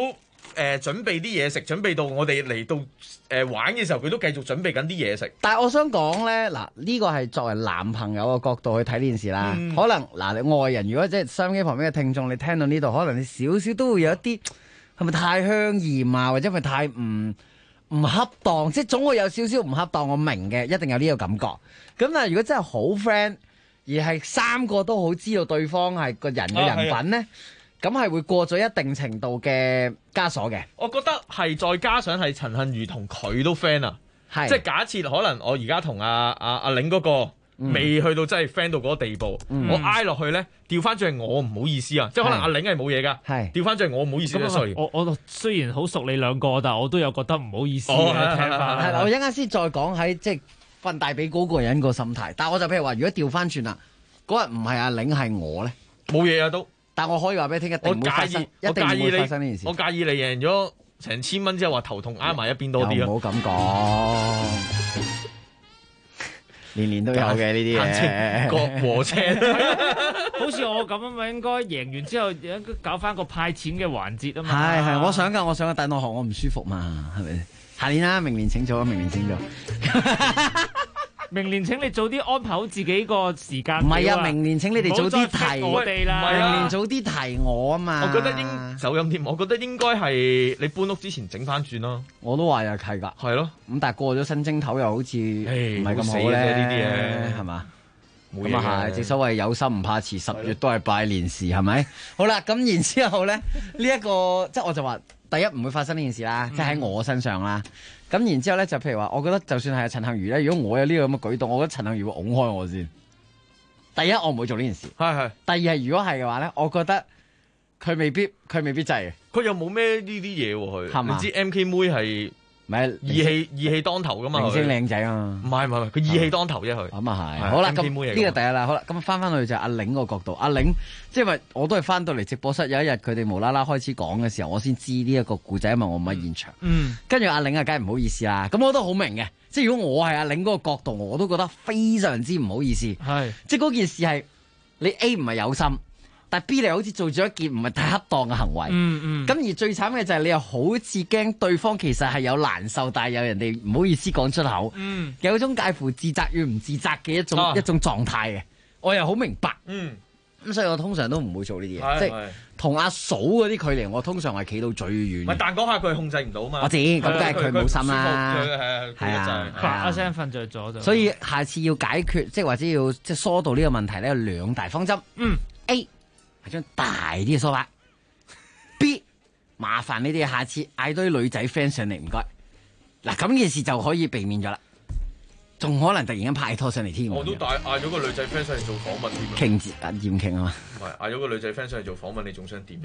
準備啲嘢食，準備到我哋嚟到玩嘅時候，佢都繼續準備緊啲嘢食。 但係我想講咧，嗱呢個係作為男朋友嘅角度去睇呢件事啦。可能嗱你外人，如果即係收音機旁邊嘅聽眾，你聽到呢度，可能你少少都會有一啲係咪太香豔啊，或者係咪太唔恰當？即係總會有少少唔恰當，我明嘅，一定有呢個感覺。咁但係如果真係好 friend，而係三個都好知道對方係個人嘅人品咧。咁係會過咗一定程度嘅枷鎖嘅， 我覺得係再加上係陳幸妤同佢都 friend 啊，即係假設可能我而家同阿玲嗰個未去到真係 friend 到嗰個地步，我挨落去咧，調翻轉係我唔好意思啊，即係可能阿玲係冇嘢噶，調翻轉係我唔好意思啊，衰。 我雖然好熟你兩個，但係我都有覺得唔好意思嘅，聽翻。 係我一陣間先再講喺即係瞓大髀嗰個人個心態，但係我就譬如話，如果調翻轉啦，嗰日唔係阿玲係我咧， 冇嘢啊都。 但我可以話俾你聽，一定唔會發生，一定唔會發生呢件事。 我介意你贏咗成千蚊之後話頭痛挨埋一邊多啲咯。 唔好咁講，年年都有嘅呢啲嘢。 各和車， 好似我咁啊嘛，應該贏完之後應該搞翻個派錢嘅環節啊嘛。 係，我想㗎，但我學我唔舒服嘛，係咪？下年啦，明年請早，明年請早。 明年請你早啲安排好自己個時間。 唔係啊，明年請你哋早啲提我哋啦。 明年早啲提我啊嘛。 我覺得走音添，我覺得應該係你搬屋之前整翻轉咯。 我都話又係㗎。係咯。咁但係過咗新正頭又好似唔係咁好咧，呢啲嘢係嘛？咁啊係，正所謂有心唔怕遲，10月都係拜年時，係咪？好啦，咁然之後咧，呢一個即係我就話，第一唔會發生呢件事啦，即係喺我身上啦。咁然之後咧，就譬如話，我覺得就算係陳幸妤咧，如果我有呢個咁嘅舉動，我覺得陳幸妤會拱開我先。第一，我唔會做呢件事。係。第二係，如果係嘅話咧，我覺得佢未必制嘅。 佢又冇咩呢啲嘢喎，佢。係嘛？你知 MK 妹係咪義氣當頭噶嘛？ 明星靚仔啊嘛。唔係， 佢義氣當頭啫，佢。 咁啊係。好啦，咁呢個第一啦。好啦，咁翻去就係阿玲個角度。阿玲即係話，我都係翻到嚟直播室，有一日佢哋無啦啦開始講嘅時候，我先知呢一個故仔，因為我唔喺現場。跟住阿玲啊，梗係唔好意思啦。咁我都好明嘅，即係如果我係阿玲嗰個角度，我都覺得非常之唔好意思。係，即係嗰件事係你 A 唔係有心，但 B 你好似做咗一件唔係太恰當嘅行為。咁而最慘嘅就係你又好似驚對方其實係有難受，但係有人哋唔好意思講出口。有一種介乎自責與唔自責嘅一種狀態嘅，我又好明白。咁所以我通常都唔會做呢啲嘢，即係同阿嫂嗰啲距離，我通常係企到最遠。 但嗰下佢控制唔到嘛。 我知，咁梗係佢冇心啦。係啊， 啪一聲瞓着咗就。 所以下次要解決，即係或者要即係疏導呢個問題咧，有兩大方針。A 係張大啲嘅梳化。B 麻煩你哋下次嗌堆女仔 friend 上嚟，唔該。嗱，咁件事就可以避免咗啦。仲可能突然間派拖上嚟添， 我都嗌咗個女仔 friend 上嚟做訪問添。 厭傾啊嘛， 唔係嗌咗個女仔 friend 上嚟做訪問，你仲想點啫？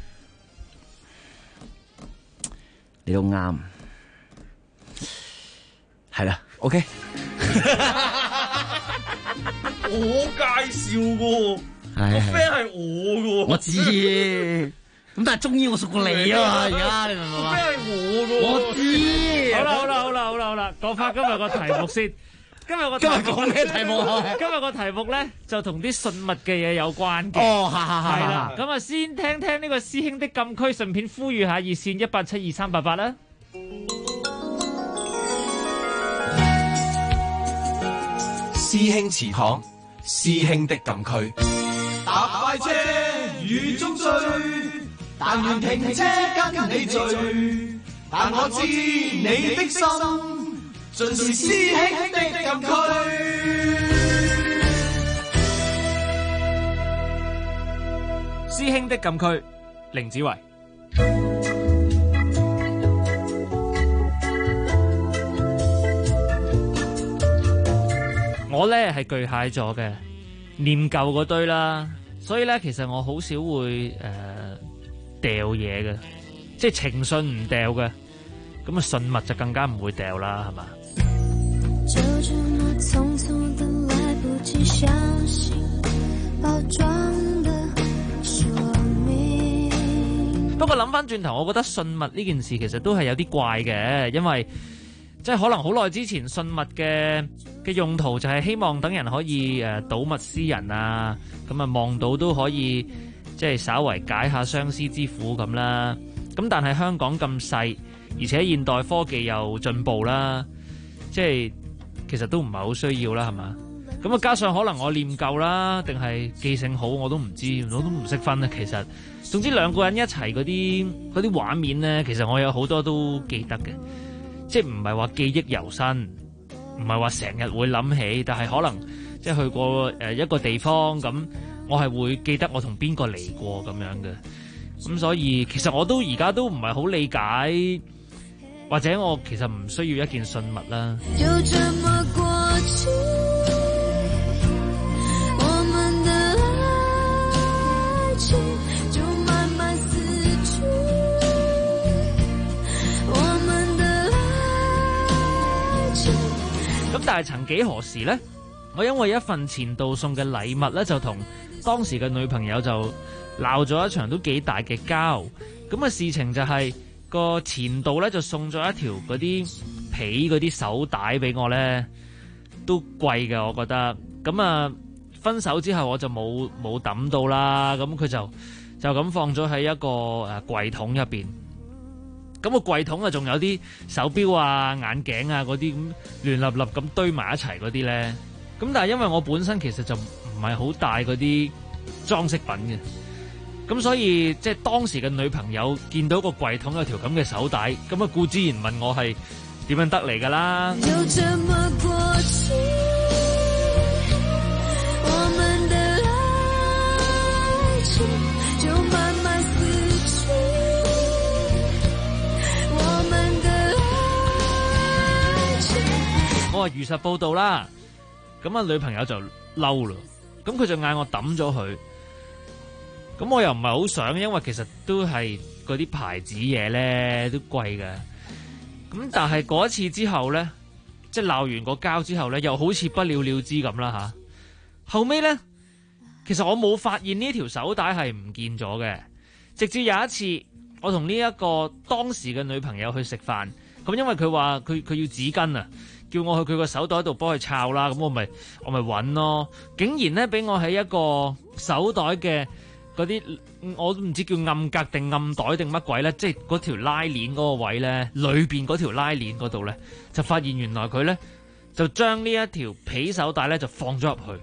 你都啱，係啦 ，OK。 我介紹噶，個 friend 係我噶， 我知。咁但係終於我熟過你啊嘛，而家你明唔明啊？ 咩係我噶？ 我知。 好啦，講翻今日個題目先。今日講咩題目？ 今日個題目咧就同啲信物嘅嘢有關嘅。 哦， 係啦。咁啊，先聽聽呢個師兄的禁區，順便呼籲下熱線1872388啦。 師兄祠堂，師兄的禁區。 搭快車雨中追，但願停車跟你聚，但我知你的心盡是師兄的禁區。 師兄的禁區，凌子維。我咧係巨蟹座嘅，念舊嗰堆啦，所以咧其實我好少會掉嘢嘅，即係情信唔掉嘅，咁啊信物就更加唔會掉啦，係嘛？就這麼匆匆的來不及相信包裝的說明。不過諗翻轉頭，我覺得信物呢件事其實都係有啲怪嘅，因為即係可能好耐之前信物嘅用途就係希望等人可以睹物思人啊，咁啊望到都可以即係稍為解下相思之苦咁啦。 咁但係香港咁細，而且現代科技又進步啦，即係其實都唔係好需要啦，係嘛？咁啊加上可能我念舊啦，定係記性好，我都唔知，我都唔識分啊。其實總之兩個人一齊嗰啲畫面咧，其實我有好多都記得嘅，即係唔係話記憶猶新，唔係話成日會諗起，但係可能即係去過一個地方咁，我係會記得我同邊個嚟過咁樣嘅。咁所以其實我都而家都唔係好理解，或者我其實唔需要一件信物啦。 就這麼過去，我們的愛情就慢慢死去，我們的愛情。 咁但係曾幾何時呢，我因為一份前度送嘅禮物呢，就同當時嘅女朋友就鬧咗一場都幾大嘅交。咁嘅事情就係個前度呢，就送咗一條嗰啲皮嗰啲手帶俾我呢，都貴嘅我覺得。咁啊分手之後我就冇抌到啦。咁佢就咁放咗喺一個櫃桶入邊。咁個櫃桶啊仲有啲手錶啊、眼鏡啊嗰啲咁亂立立咁堆埋一齊嗰啲呢。咁但係因為我本身其實就唔係好帶嗰啲裝飾品嘅，咁所以即係當時嘅女朋友見到個櫃桶有條咁嘅手帶，咁啊顧之然問我係點樣得嚟㗎啦。 就這麼過去，我們的愛情就慢慢死去，我們的愛情。 我話如實報道啦，咁啊女朋友就嬲啦，咁佢就嗌我抌咗佢。咁我又唔係好想，因為其實都係嗰啲牌子嘢咧，都貴嘅。咁但係嗰一次之後咧，即係鬧完個交之後咧，又好似不了了之咁啦吓。後尾咧，其實我冇發現呢條手帶係唔見咗嘅，直至有一次我同呢一個當時嘅女朋友去食飯，咁因為佢話佢要紙巾啊，叫我去佢個手袋度幫佢抄啦，咁我咪揾咯。竟然咧俾我喺一個手袋嘅嗰啲我都唔知叫暗格定暗袋定乜鬼咧，即係嗰條拉鏈嗰個位咧，裏邊嗰條拉鏈嗰度咧，就發現原來佢咧就將呢一條皮手帶咧就放咗入去。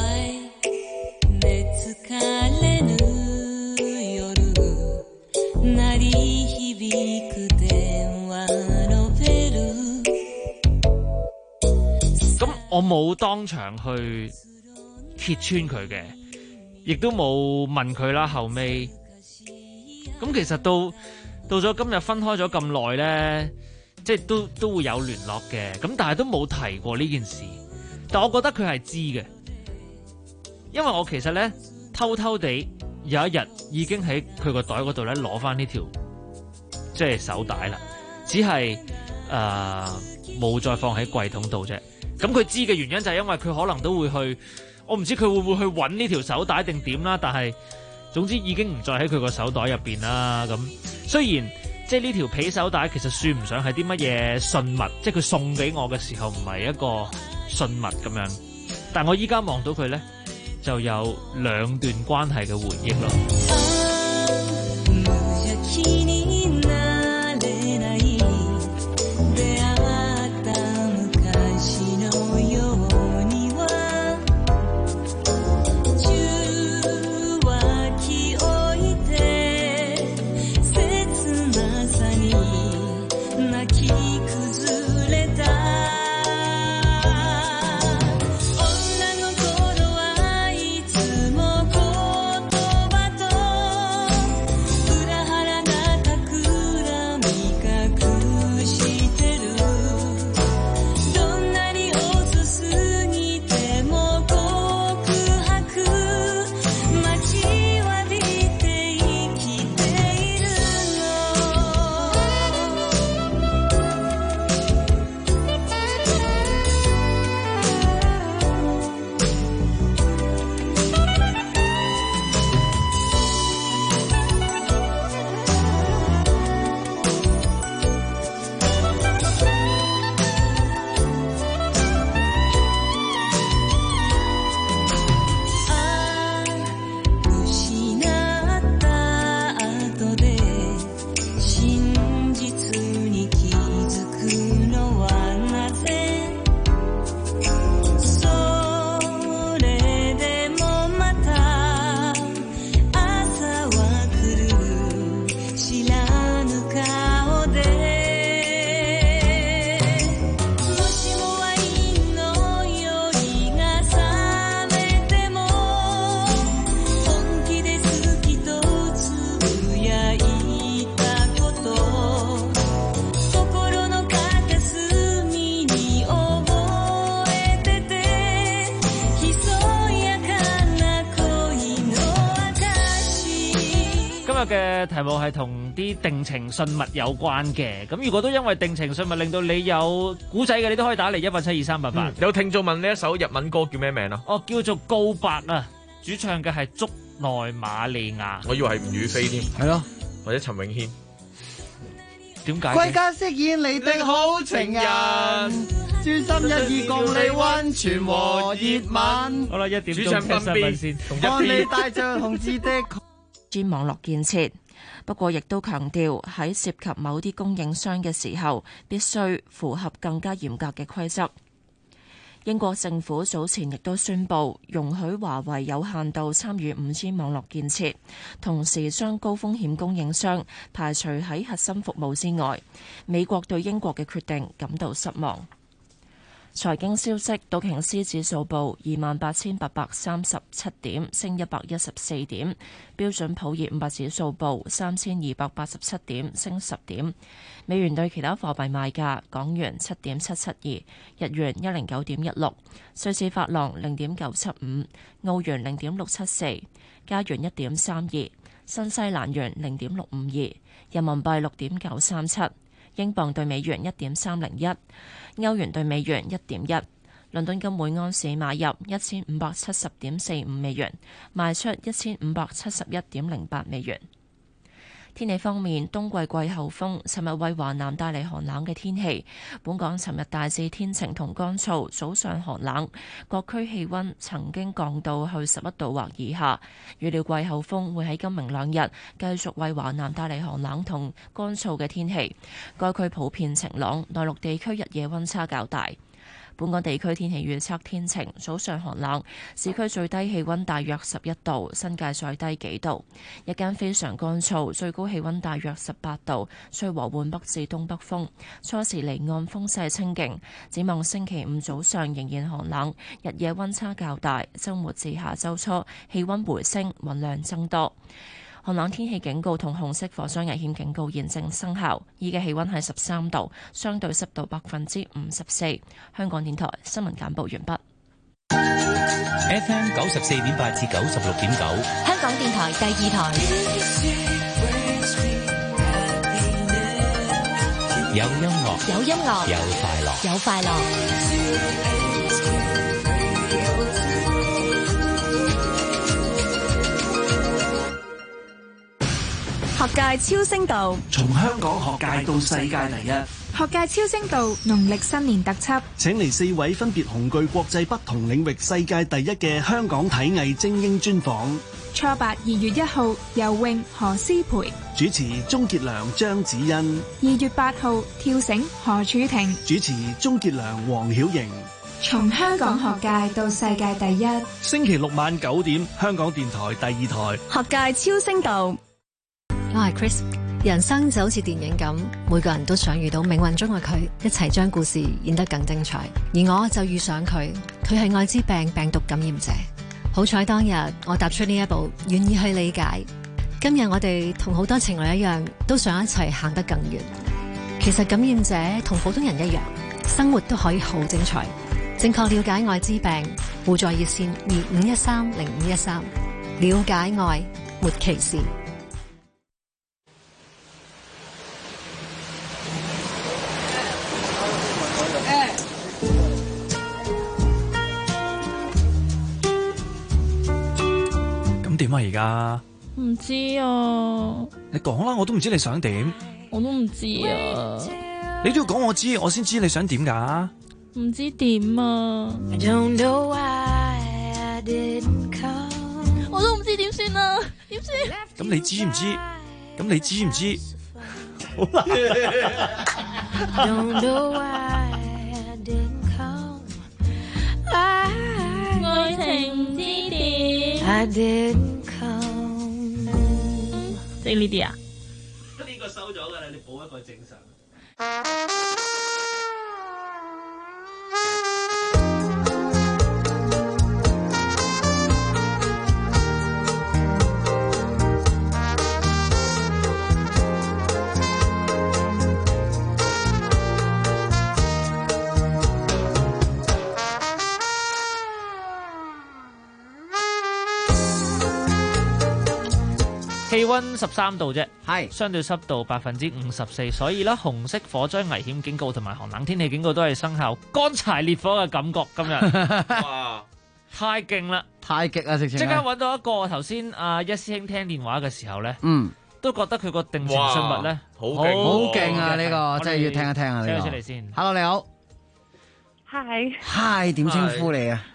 咁我冇當場去揭穿佢嘅。亦都冇問佢啦，後尾咁其實到咗今日分開咗咁耐咧，即係都會有聯絡嘅，咁但係都冇提過呢件事。但我覺得佢係知嘅，因為我其實咧偷偷地有一日已經喺佢個袋嗰度咧攞翻呢條即係手帶啦，只係冇再放喺櫃桶度啫。咁佢知嘅原因就係因為佢可能都會去。我唔知佢會唔會去揾呢條手帶定點啦，但係總之已經唔再喺佢個手袋入邊啦。咁雖然即係呢條皮手帶其實算唔上係啲乜嘢信物，即係佢送俾我嘅時候唔係一個信物咁樣，但我依家望到佢呢，就有兩段關係嘅回憶咯。 日嘅題目係同啲定情信物有關嘅。咁如果都因為定情信物令到你有古仔嘅，你都可以打嚟1872388。 有聽眾問呢一首日文歌叫咩名啊？ 哦，叫做《告白》啊，主唱嘅係竹內瑪利亞。 我以為係吳雨霏添。 係咯， 或者陳詠謙。 點解？ 歸家飾演你的好情人，專心一意共你溫泉和熱吻。 好啦，1點鐘主唱聽新聞先。 看你帶着紅字的專網絡建設，不過亦都強調喺涉及某啲供應商嘅時候，必須符合更加嚴格嘅規則。英國政府早前亦都宣布容許華為有限度參與5G 網絡建設，同時將高風險供應商排除喺核心服務之外。美國對英國嘅決定感到失望。財經消息，道瓊斯指數報28,837點，升114點；標準普爾500指數報3,287點，升10點。美元對其他貨幣賣價：港元7.772，日元109.16，瑞士法郎0.975，澳元0.674，加元1.32，新西蘭元0.652，人民幣6.937。英鎊對美元1.301，歐元對美元1.1，倫敦金每安士買入1570.45美元，賣出1571.08美元。天氣方面，冬季季候風尋日為華南帶嚟寒冷嘅天氣。本港尋日大致天晴同乾燥，早上寒冷，各區氣溫曾經降到去11度或以下。預料季候風會喺今明兩日繼續為華南帶嚟寒冷同乾燥嘅天氣。該區普遍晴朗，內陸地區日夜溫差較大。本港地區天氣預測天晴，早上寒冷，市區最低氣溫大約11度，新界再低幾度。日間非常乾燥，最高氣溫大約18度，吹和緩北至東北風，初時離岸風勢清勁。展望星期五早上仍然寒冷，日夜溫差較大，週末至下週初氣溫回升，雲量增多。寒冷天氣警告同紅色火災危險警告現正生效。依家氣溫係13度，相對濕度54%。香港電台新聞簡報完畢。 FM 94.8至96.9， 香港電台第2台。 有音樂， 有音樂， 有快樂， 有快樂。學界超聲道， 從香港學界到世界第一。 學界超聲道農曆新年特輯， 請嚟4位分別雄踞國際不同領域世界第一嘅香港體藝精英專訪。 初八2月1號，游泳何詩蓓， 主持鍾傑良、張子欣。 2月8號，跳繩何柱霆， 主持鍾傑良、黃曉瑩。 從香港學界到世界第一。 星期六晚9點，香港電台第2台。 學界超聲道。 我係 Chris， 人生就好似電影咁，每個人都想遇到命運中嘅佢，一齊將故事演得更精彩。而我就遇上佢，佢係愛滋病病毒感染者。好彩當日我踏出呢一步，願意去理解。今日我哋同好多情侶一樣，都想一齊行得更遠。其實感染者同普通人一樣，生活都可以好精彩。正確了解愛滋病，互助熱線25130513，了解愛，沒歧視。 點啊而家？ 唔知啊。 你講啦，我都唔知你想點。 我都唔知啊。 你都要講我知，我先知你想點㗎。 唔知點啊。我都唔知點算啊，點算？ 咁你知唔知？咁你知唔知？好啦。 愛情之點。即係呢啲啊？ 呢個收咗㗎啦，你補一個正常。 氣溫13度啫， 係相對濕度54%，所以咧紅色火災危險警告同埋寒冷天氣警告都係生效，乾柴烈火嘅感覺今日，哇，太勁啦， 太極啊！直情即刻揾到一個頭先阿一師兄聽電話嘅時候咧，都覺得佢個定情信物咧好勁啊！呢個真係要聽一聽啊！呢個出嚟先 ，Hello 你好 ，Hi， 點稱呼你啊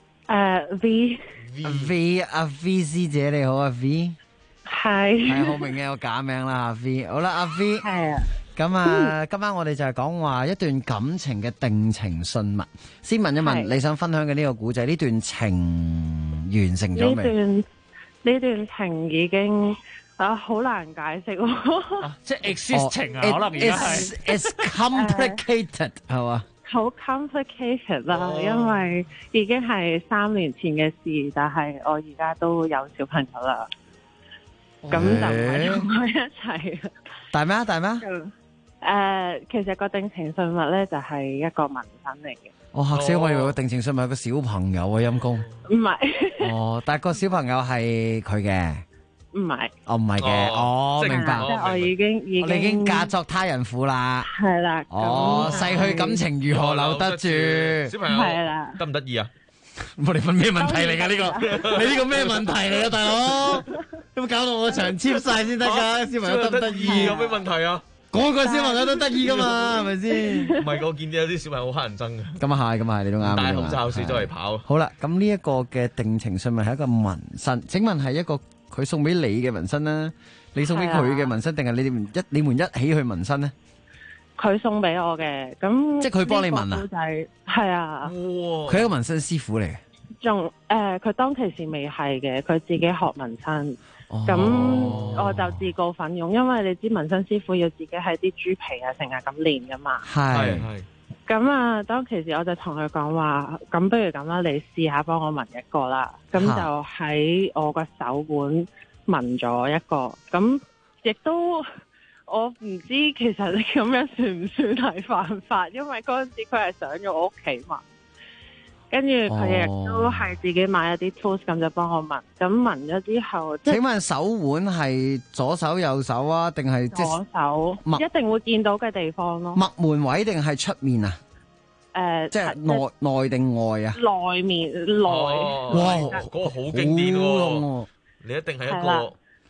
？V 阿 V 師姐你好啊 V。係好明嘅個假名啦，阿 V。好啦，阿 V。係啊。咁啊，今晚我哋就係講話一段感情嘅定情信物。先問一問，你想分享嘅呢個古仔，呢段情完成咗未？ 呢段情已經好難解釋喎。 即係 existing 啊，可能而家係。 It's complicated 係嘛？ 好 complicated 啦，因為已經係3年前嘅事，但係我而家都有小朋友啦。咁就唔係同佢一齊。大咩？其實個定情信物咧就係一個紋身嚟嘅。我嚇死我以為個定情信物係個小朋友啊，陰公。唔係。但係個小朋友係佢嘅。唔係。唔係嘅。明白。即係我已經嫁作他人婦啦。係啦。逝去感情如何留得住？小朋友係啦，得唔得意啊？我哋問咩問題嚟㗎？呢個你呢個咩問題嚟啊，大佬？咁搞到我場 cheap 晒先得㗎，小朋友得唔得意？有咩問題啊？嗰個小朋友都得意㗎嘛，係咪先？唔係，我見到有啲小朋友好乞人憎嘅。咁啊係，你都啱。戴口罩四周圍跑。好啦，咁呢一個嘅定情信物係一個紋身，請問係一個佢送俾你嘅紋身啦，你送俾佢嘅紋身，定係你們一起去紋身呢？佢送俾我嘅，咁即係佢幫你紋啊？係啊，佢係一個紋身師傅嚟嘅。仲佢當其時未係嘅，佢自己學紋身。咁我就自告奮勇，因為你知紋身師傅要自己喺啲豬皮啊成日咁練噶嘛。係。咁啊，當其時我就同佢講話，咁不如咁啦，你試下幫我紋一個啦。咁就喺我個手腕紋咗一個，咁亦都。我唔知其實你咁樣算唔算係犯法，因為嗰陣時佢係上咗我屋企紋，跟住佢亦都係自己買一啲 tools 咁就幫我紋，咁紋咗之後，請問手腕係左手右手啊，定係左手？一定會見到嘅地方咯。脈門位定係出面啊？即係內定外啊？內面內。哇，嗰個好經典喎！你一定係一個。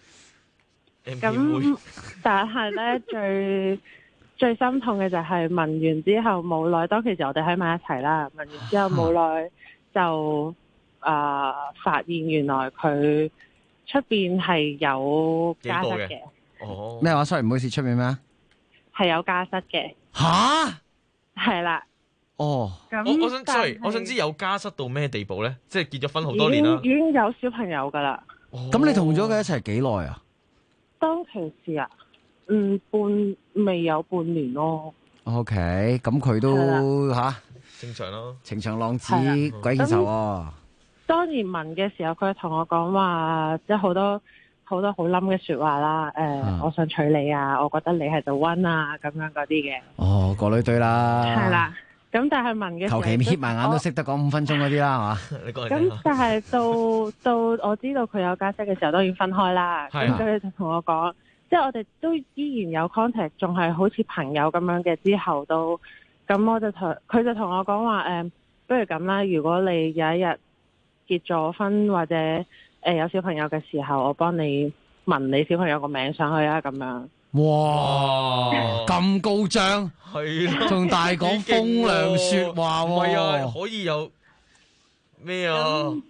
咁，但係咧最心痛嘅就係紋完之後冇耐，當其時我哋喺埋一齊啦。紋完之後冇耐就發現原來佢出邊係有家室嘅。哦，咩話？sorry，唔好意思，出面咩？係有家室嘅。吓？係啦。哦。咁我想知有家室到咩地步咧？即係結咗婚好多年啦。已經有小朋友噶啦。咁你同咗佢一齊幾耐啊？當其時啊，未有半年咯。OK，咁佢都正常咯，情長浪子鬼見愁喎。當年紋嘅時候，佢同我講話，即係好多好冧嘅說話啦。我想娶你啊，我覺得你係the one啊，咁樣嗰啲嘅。哦，個女對啦。係啦，咁但係紋嘅時候，求其瞇埋眼都識得講5分鐘嗰啲啦，係嘛？你講嚟聽下。咁但係到我知道佢有家室嘅時候，當然分開啦。咁佢就同我講，即係我哋都依然有 contact，仲係好似朋友咁樣嘅。之後都咁，佢就同我講話，不如咁啦，如果你有一日結咗婚或者有小朋友嘅時候，我幫你紋你小朋友個名上去啊，咁樣。哇！咁高張，係咯，仲大講風涼說話喎。唔係啊，可以有咩啊？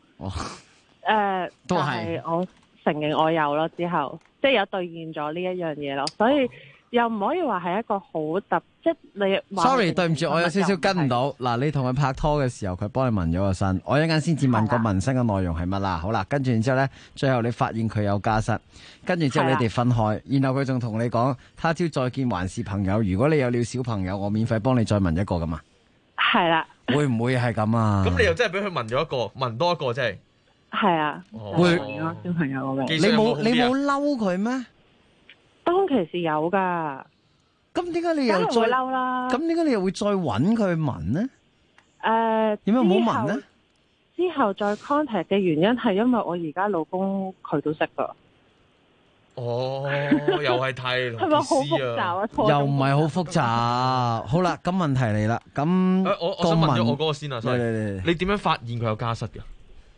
都係我承認我有咯，之後即係有兌現咗呢一樣嘢咯，所以又唔可以話係一個好即係你。Sorry， 對唔住，我有少少跟唔到。嗱，你同佢拍拖嘅時候，佢幫你紋咗個身，我一陣間先至問個紋身嘅內容係乜啦。好啦，跟住然之後咧，最後你發現佢有家室，跟住之後你哋分開，然後佢仲同你講，他朝再見還是朋友。如果你有了小朋友，我免費幫你再紋一個噶嘛。係啦。會唔會係咁啊？咁你又真係俾佢紋咗一個，紋多一個真係。係啊。會小朋友嘅。你冇嬲佢咩？當其時有噶。咁點解你又再嬲啦？咁點解你又會再揾佢紋呢？點解唔好紋呢？之後再 contact 嘅原因係因為我而家老公佢都識噶。 哦，又係泰龍係咪好複雜啊？ 又唔係好複雜。好啦，咁問題嚟啦。咁我想問咗我嗰個先啊，你點樣發現佢有家室嘅？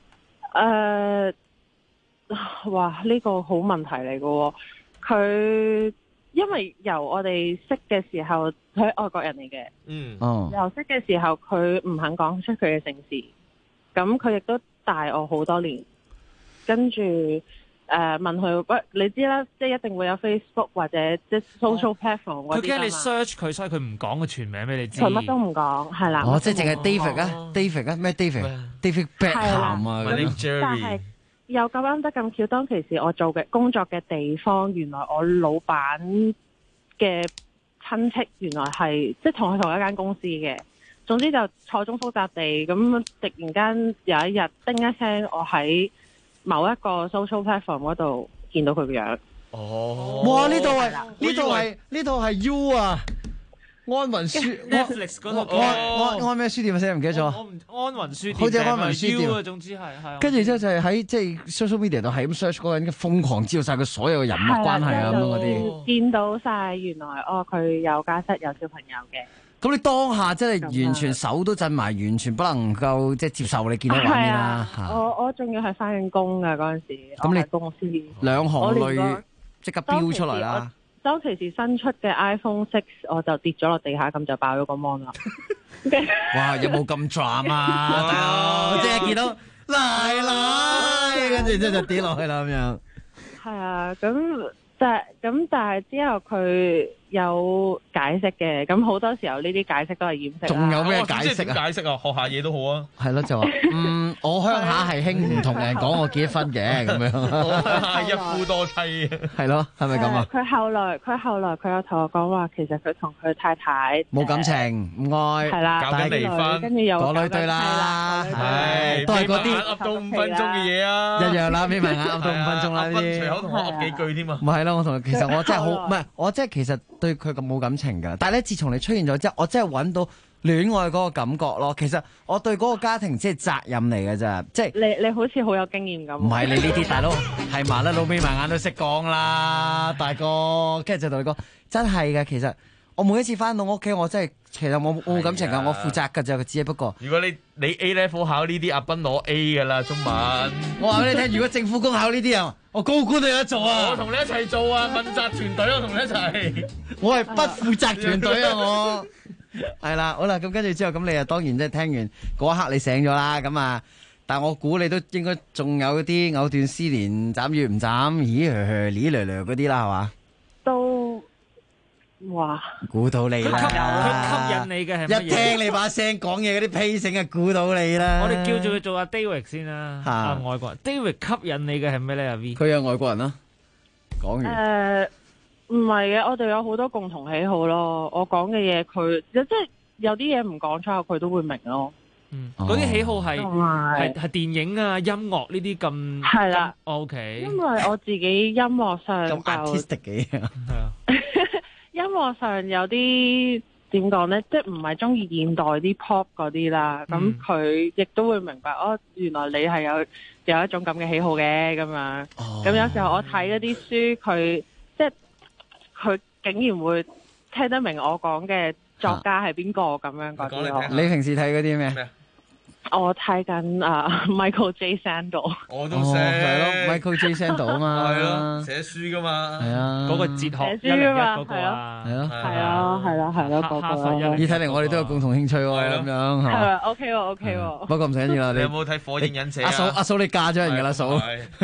哇！呢個好問題嚟嘅喎，佢因為由我哋識嘅時候，佢係外國人嚟嘅。由識嘅時候，佢唔肯講出佢嘅姓氏，咁佢亦都大我好多年。跟住問佢，喂，你知啦，即係一定會有 Facebook 或者即係 social platform 嗰啲。 佢驚你 search 佢，所以佢唔講個全名俾你知。 佢乜都唔講，係啦。 即係淨係 David 啊 ，David 啊，咩 David Beckham 啊， 但係又咁啱得咁巧，當其時我做嘅工作嘅地方，原來我老闆嘅親戚原來係即係同佢同一間公司嘅。總之就錯綜複雜地咁，突然間有一日叮一聲，我喺某一個 social platform 嗰度見到佢個樣。 哇！呢度係 U 啊，安雲書 Netflix 嗰度安咩書店啊？唔記得咗。 安雲書店， 好似安雲書店啊，總之係。 跟住之後就係喺即係 social media 度係咁 search 嗰個人，瘋狂知道晒佢所有嘅人物關係啊咁樣嗰啲。 見到晒原來佢有家室有小朋友嘅。 咁你當下真係完全手都震埋，完全不能夠即係接受你見到畫面啦。 我仲要係翻緊工㗎嗰陣時。 咁你公司兩行淚即刻飆出嚟啦！ 當其時新出嘅 iPhone 6，我就跌咗落地下，咁就爆咗個 mon 啦。 哇！有冇咁 drama 啊？我即係見到奶奶，跟住之後就跌落去啦咁樣。 係啊，但係之後佢有解釋嘅，咁好多時候呢啲解釋都係掩飾。 仲有咩解釋啊？ 解釋啊，學下嘢都好啊。 係咯，就話我鄉下係興唔同人講我結婚嘅咁樣。 我鄉下一夫多妻。係咯，係咪咁啊？ 佢後來佢有同我講話，其實佢同佢太太冇感情，唔愛， 係啦， 搞緊離婚， 跟住又嗰類對啦， 係都係嗰啲噏到5分鐘嘅嘢啊， 一樣啦，眯埋眼噏到5分鐘啦呢啲。 隨口同我噏幾句添啊。 咪係咯，我同佢其實我真係好唔係，我真係其實對佢咁冇感情㗎。但係咧，自從你出現咗之後，我真係揾到戀愛嗰個感覺咯。其實我對嗰個家庭即係責任嚟㗎咋，即係你好似好有經驗咁。 唔係你呢啲大佬係麻甩佬眯埋眼都識講啦，大哥。跟住就同你講，真係㗎。其實我每一次翻到屋企，我真係其實我冇感情㗎，我負責㗎咋，只係不過。 如果你 A level 考呢啲，阿斌攞 A 㗎啦，中文。 我話俾你聽，如果政府工考呢啲啊，我高官都有得做啊！ 我同你一齊做啊，問責團隊我同你一齊。 我係不負責團隊啊！我係啦，好啦，咁跟住之後，咁你啊當然即係聽完嗰一刻你醒咗啦，咁啊，但我估你都應該仲有啲藕斷絲連、斬與唔斬、咦嗰啲啦，係嘛？ 都哇！ 估到你啦！ 佢吸引你嘅係乜嘢？ 一聽你把聲講嘢嗰啲批聲啊，估到你啦！ 我哋叫做佢做阿 David 先啦，外國人 David 吸引你嘅係咩咧？阿 V 佢係外國人啦。講完唔係嘅，我哋有好多共同喜好咯。我講嘅嘢，佢即係有啲嘢唔講出口，佢都會明咯。 嗰啲喜好係電影啊、音樂呢啲咁係啦。 OK， 因為我自己音樂上咁 artistic 嘅嘢係啊。音樂上有啲點講咧，即係唔係中意現代啲 pop 嗰啲啦。咁佢亦都會明白原來你係有一種咁嘅喜好嘅咁樣。咁有時候我睇嗰啲書，佢即係佢竟然會聽得明我講嘅作家係邊個咁樣嗰啲咯。 你平時睇嗰啲咩？ 我睇緊Michael J. Sandel， 我都識係咯 Michael J. Sandel 啊嘛， 係咯，寫書噶嘛， 係啊， 嗰個哲學101嗰個啊， 係咯， 係咯，嗰個。 依睇嚟我哋都有共同興趣喎，咁樣係嘛 ？OK 喎，OK 喎。 不過唔使緊要啦， 你有冇睇《火影忍者》啊？ 阿嫂你嫁咗人㗎啦，嫂。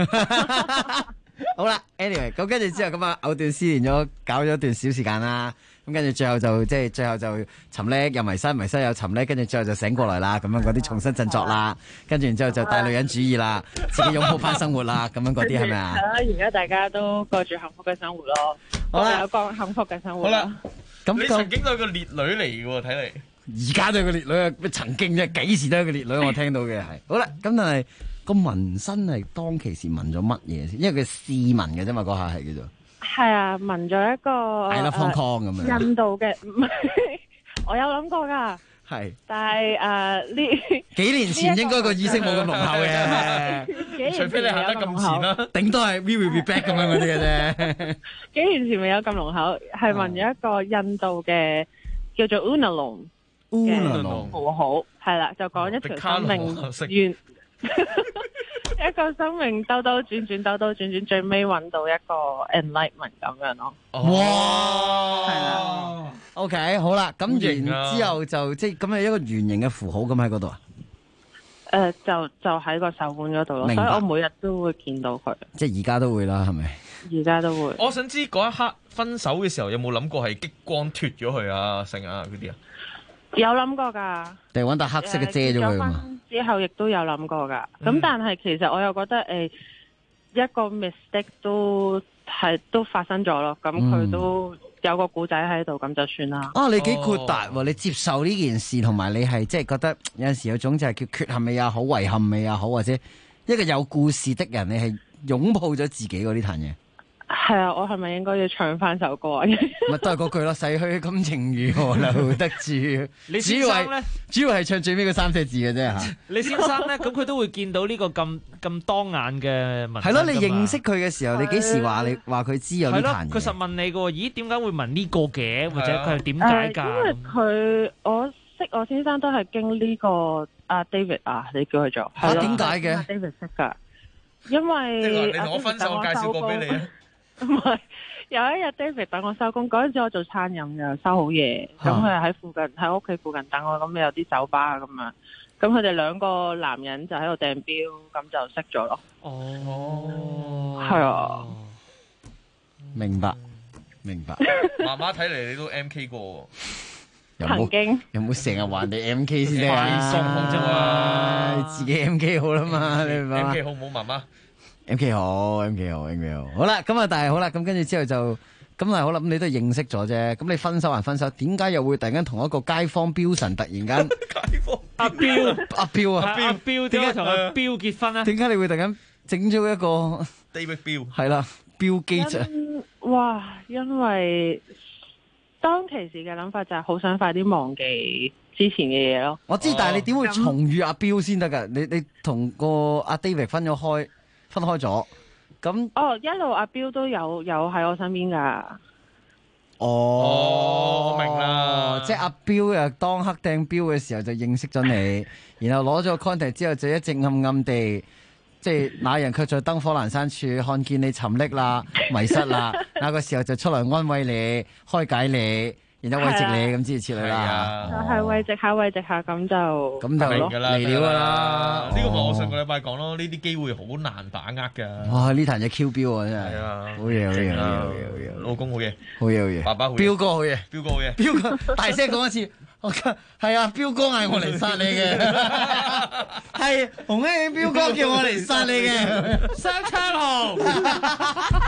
好啦 ，anyway， 咁跟住之後咁啊，藕斷絲連咗，搞咗一段小時間啦。咁跟住最後就沉溺又迷失又沉溺，跟住最後就醒過來啦。咁樣嗰啲重新振作啦，跟住然之後就大女人主義啦，自己擁抱翻生活啦，咁樣嗰啲係咪啊？ 係啦，而家大家都過住幸福嘅生活咯。好啦，有個幸福嘅生活。 好啦，咁你曾經都係個烈女嚟嘅喎，睇嚟。 而家都係個烈女啊！曾經啫，幾時都係個烈女，我聽到嘅係。好啦，咁但係個紋身係當其時紋咗乜嘢先？因為佢試紋嘅啫嘛，嗰下係叫做。係啊，紋咗一個 I love Hong Kong 咁樣。印度嘅，我有諗過㗎。 係。 但係呢幾年前應該個意識冇咁濃厚嘅， 除非你行得咁前啦， 頂多係 We Will Be Back 咁樣嗰啲嘅啫。 幾年前未有咁濃厚，係問咗一個印度嘅叫做 Unalom 嘅符號，係啦，就講一條生命完一個生命兜兜轉轉，最尾揾到一個 enlightenment 咁樣咯。 哇！ 係啦 ，OK， 好啦，咁然之後就即係咁係一個圓形嘅符號咁喺嗰度啊。 就喺個手腕嗰度咯，所以我每日都會見到佢。 即係而家都會啦，係咪？ 而家都會。 我想知嗰一刻分手嘅時候有冇諗過係激光脫咗佢啊、成啊嗰啲啊？ 有諗過㗎。 定係揾笪黑色嘅遮咗佢嘛？ 之後亦都有諗過㗎。咁但係其實我又覺得一個 mistake 都發生咗咯。咁佢都有個故仔喺度，咁就算啦。 你幾豁達喎！你接受呢件事，同埋你係即係覺得有陣時有種就係叫缺陷美也好，遺憾美也好，或者一個有故事的人，你係擁抱咗自己嗰啲壇嘢。 係啊，我係咪應該要唱翻首歌啊？ 咪都係嗰句咯，逝去感情如何留得住？ 你先生咧， 主要係唱最尾嗰3隻字嘅啫嚇。 你先生咧，咁佢都會見到呢個咁當眼嘅紋身。 係咯，你認識佢嘅時候，你幾時話佢知有呢壇嘢？ 佢實問你嘅喎，咦？點解會紋呢個嘅？或者佢係點解㗎？ 因為我識我先生都係經呢個David 啊，你叫佢做點解嘅 ？David 識㗎，因為你同我分手，我介紹過俾你啊。 唔係，有一日 David 等我收工，嗰陣時我做餐飲嘅，收好夜，咁佢喺附近喺屋企附近等我，咁有啲酒吧咁樣，咁佢哋兩個男人就喺度掟錶，咁就識咗咯。係啊， 明白。 媽媽睇嚟你都 MK 過喎。 曾經有冇成日話你 MK 先啊？ 送空啫嘛， 自己 MK 好啦嘛，你明嘛 ？MK 好唔好，媽媽 ？MK 好。好啦，咁啊，但係好啦，咁跟住之後就咁啊，好啦，咁你都認識咗啫。咁你分手還分手，點解又會突然間同一個街坊標神突然間？ 街坊阿標， 阿標點解同阿標結婚咧？ 點解你會突然間整咗一個 David 標？ 係啦，標記者。 哇！因為當其時嘅諗法就係好想快啲忘記之前嘅嘢咯。 我知，但係你點會重遇阿標先得㗎？你同個阿 David 分開咗，咁一路阿標都有喺我身邊噶。 我明啦， 即係阿標又當黑掟標嘅時候就認識咗你，然後攞咗個 contact 之後就一直暗暗地，即係那人卻在燈火闌珊處看見你沉溺啦、迷失啦，那個時候就出來安慰你、開解你。然後慰藉你咁之類之類啦， 就係慰藉下咁就嚟了㗎啦。 呢個咪我上個禮拜講咯，呢啲機會好難把握㗎。 哇！呢壇嘢 Q 標啊，真係好嘢， 老公好嘢， 好嘢， 爸爸好嘢， 標哥好嘢， 標哥好嘢， 標哥大聲講一次，係啊，標哥嗌我嚟殺你嘅，係洪興標哥叫我嚟殺你嘅， 雙槍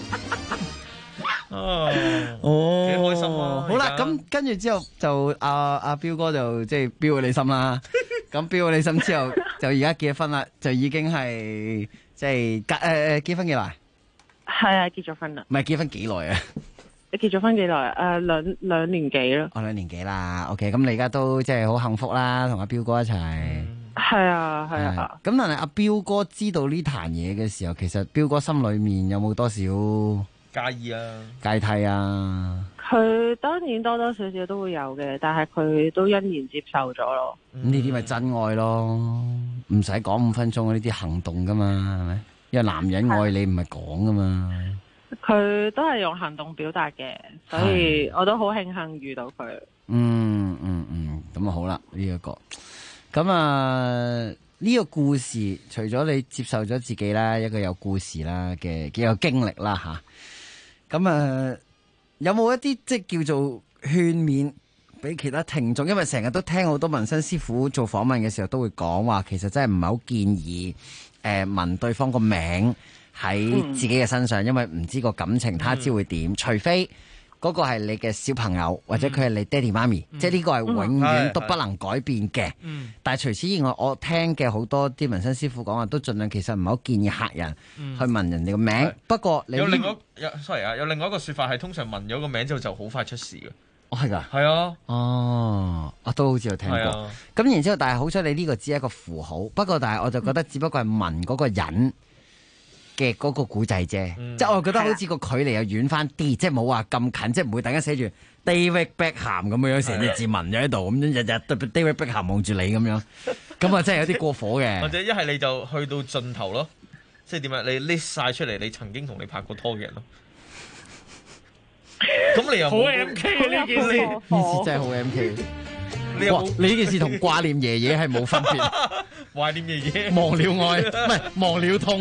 幾開心啊！ 好啦，咁跟住之後就阿標哥就即係標咗你心啦。咁標咗你心之後，就而家結咗婚啦，就已經係即係結婚幾耐？ 係啊，結咗婚啦。 唔係結婚幾耐啊？ 你結咗婚幾耐？兩年幾咯。 2年幾啦。OK， 咁你而家都即係好幸福啦，同阿標哥一齊。 係啊。 咁但係阿標哥知道呢壇嘢嘅時候，其實標哥心裏面有冇多少介意啊？ 芥蒂啊？ 佢當然多多少少都會有嘅，但係佢都欣然接受咗咯。 咁呢啲咪真愛咯？唔使講5分鐘呢啲行動噶嘛，係咪？因為男人愛你唔係講噶嘛。 佢都係用行動表達嘅，所以我都好慶幸遇到佢。 咁啊好啦，呢一個咁啊呢個故事，除咗你接受咗自己啦，一個有故事啦嘅幾有經歷啦吓。咁啊，有冇一啲即係叫做勸勉俾其他聽眾？因為成日都聽好多紋身師傅做訪問嘅時候都會講話，其實真係唔係好建議紋對方個名喺自己嘅身上，因為唔知個感情他朝會點，除非嗰個係你嘅小朋友或者佢係你爹哋媽咪，即係呢個係永遠都不能改變嘅。但係除此以外，我聽嘅好多啲紋身師傅講話，都盡量其實唔係好建議客人去紋人哋個名。不過你有另外一個說法係通常紋咗個名之後就好快出事嘅。 哦，係㗎， 係啊， 哦，我都好似有聽過。咁然之後，但係好彩你呢個只係一個符號，不過但係我就覺得只不過係問嗰個人嘅嗰個古仔啫，即係我覺得好似個距離又遠翻啲，即係冇話咁近，即係唔會突然間寫住 David Beckham 咁樣成隻字紋咗喺度，咁樣日日 David Beckham 望住你咁樣，咁啊真係有啲過火嘅。 或者一係你就去到盡頭咯，即係點啊？你 list 晒出嚟，你曾經同你拍過拖嘅人咯。咁你又好 MK 呢件事， 呢次真係好 MK。你呢件事同掛念爺爺係冇分別。 懷念爺爺， 忘了愛，唔係忘了痛。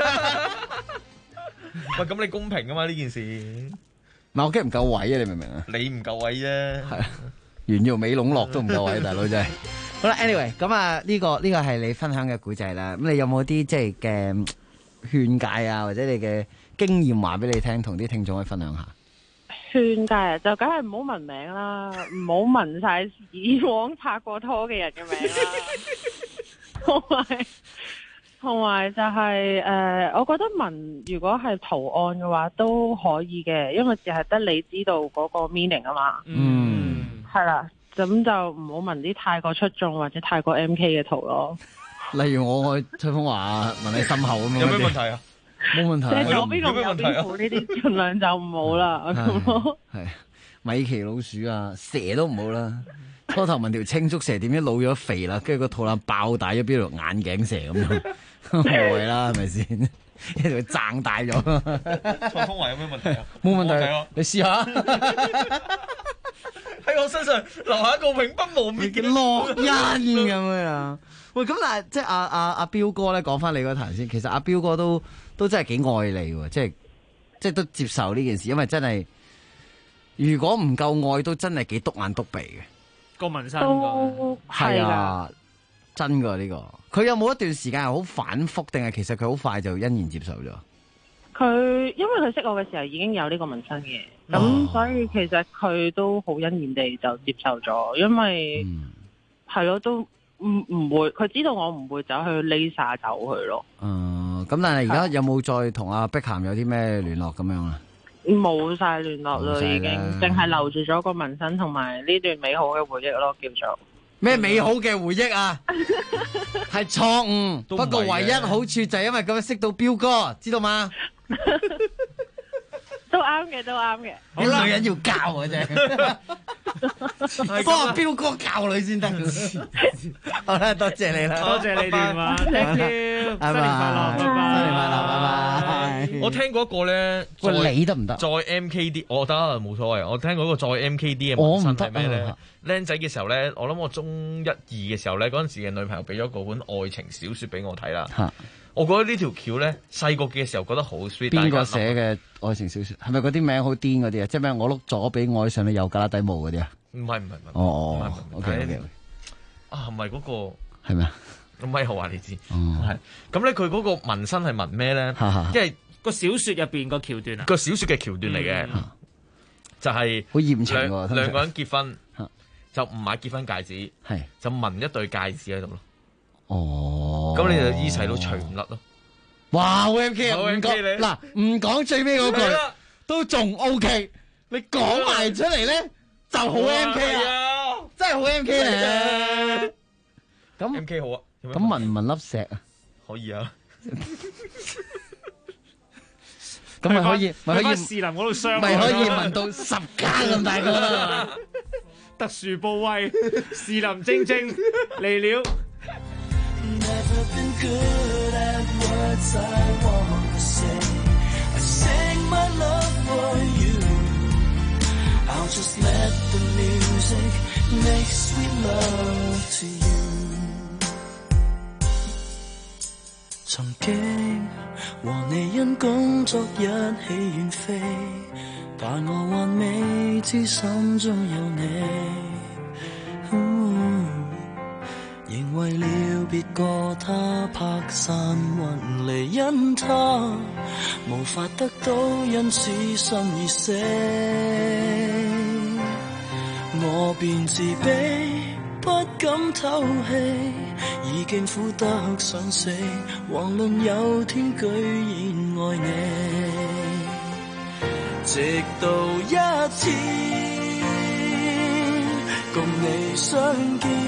喂，咁你公平噶嘛呢件事？ 唔係我驚唔夠位啊！你明唔明啊？ 你唔夠位啫。係啊， 圓耀美籠絡都唔夠位，大佬真係。好啦 ，anyway， 咁啊呢個係你分享嘅古仔啦。咁你有冇啲即係嘅勸誡啊，或者你嘅經驗話俾你聽，同啲聽眾可以分享下？ 勸誡啊，就梗係唔好問名啦，唔好問晒以往拍過拖嘅人嘅名啦。同埋就係我覺得問如果係圖案嘅話都可以嘅，因為只係得你知道嗰個 meaning 啊嘛。係啦，咁就唔好問啲太過出眾或者太過 MK 嘅圖咯。 例如我愛吹風話問你心口咁樣， 有咩問題啊？ 冇問題。 即係左邊同右邊褲呢啲盡量就唔好啦。咁咯。 係米奇老鼠啊，蛇都唔好啦。初頭問條青竹蛇點樣老咗肥啦，跟住個肚腩爆大咗，邊度眼鏡蛇咁樣，害啦係咪先？一條掙大咗。 蔡風華有咩問題啊？ 冇問題，你試下喺我身上留下一個永不磨滅嘅烙印咁樣。喂，咁但係即係阿彪哥咧，講翻你嗰壇先。其實阿彪哥都真係幾愛你喎，即係都接受呢件事，因為真係如果唔夠愛，都真係幾篤眼篤鼻嘅。 個紋身都係啊，真噶呢個。佢有冇一段時間係好反覆，定係其實佢好快就欣然接受咗？ 佢因為佢識我嘅時候已經有呢個紋身嘅，咁所以其實佢都好欣然地就接受咗，因為係咯，都唔會，佢知道我唔會走去 Lisa 走佢咯。 咁但係而家有冇再同阿碧咸有啲咩聯絡咁樣啊？ 冇晒聯絡啦，已經淨係留住咗個紋身同埋呢段美好嘅回憶咯，叫做咩美好嘅回憶啊？係錯誤，不過唯一好處就係因為咁樣識到彪哥，知道嗎？ 都啱嘅，都啱嘅。 啲女人要教嘅啫，幫阿彪哥教女先得。好啦，多謝你啦， 多謝你電話，thank you，新年快樂，拜拜，新年快樂，拜拜。 我聽過一個咧， 喂，你得唔得？ 再 MKD，我得冇所謂。我聽過一個再 MKD 嘅紋身係咩咧？僆仔嘅時候咧，我諗我中一二嘅時候咧，嗰陣時嘅女朋友俾咗嗰本愛情小說俾我睇啦。我覺得呢條橋咧，細個嘅時候覺得好 sweet。邊個寫嘅愛情小說？係咪嗰啲名好癲嗰啲啊？即係咩？我碌左比愛上你右格拉底毛嗰啲啊？唔係。哦，OK。啊，係咪嗰個？係咪啊？咁咪好話你知。係。咁咧，佢嗰個紋身係紋咩咧？即係個小說入邊個橋段啊。 個小說嘅橋段嚟嘅，就係好艷情喎。 兩個人結婚，就唔買結婚戒指，就紋一對戒指喺度咯。哦，咁你就衣洗都除唔甩咯。哇，好 MK 啊！唔講嗱，唔講最尾嗰句都仲 OK，你講埋出嚟咧就好 MK 啊！真係好 MK 咧。咁 MK 好啊。咁紋唔紋粒石啊？可以啊。咁咪可以士林嗰度傷， 咪可以紋到10加咁大個啦。 特殊部位，士林晶晶嚟了。Never been good at words I wanna say. I sing my love for you. I'll just let the music make sweet love to you. 曾經和你因工作一起遠飛，但我還未知心中有你。仍為了別過他拍散雲離，因他無法得到，因此心已死。我便自卑，不敢透氣，已經苦得想死，遑論有天居然愛你。直到一天共你相見，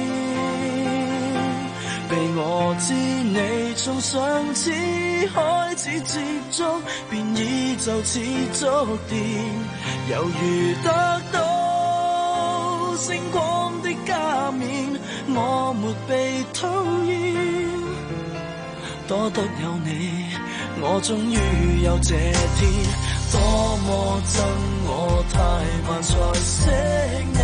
被我知你從上次開始接觸，便已就此觸電，猶如得到星光的加冕，我沒被討厭，多得有你，我終於有這天。多麼憎我太慢才識你，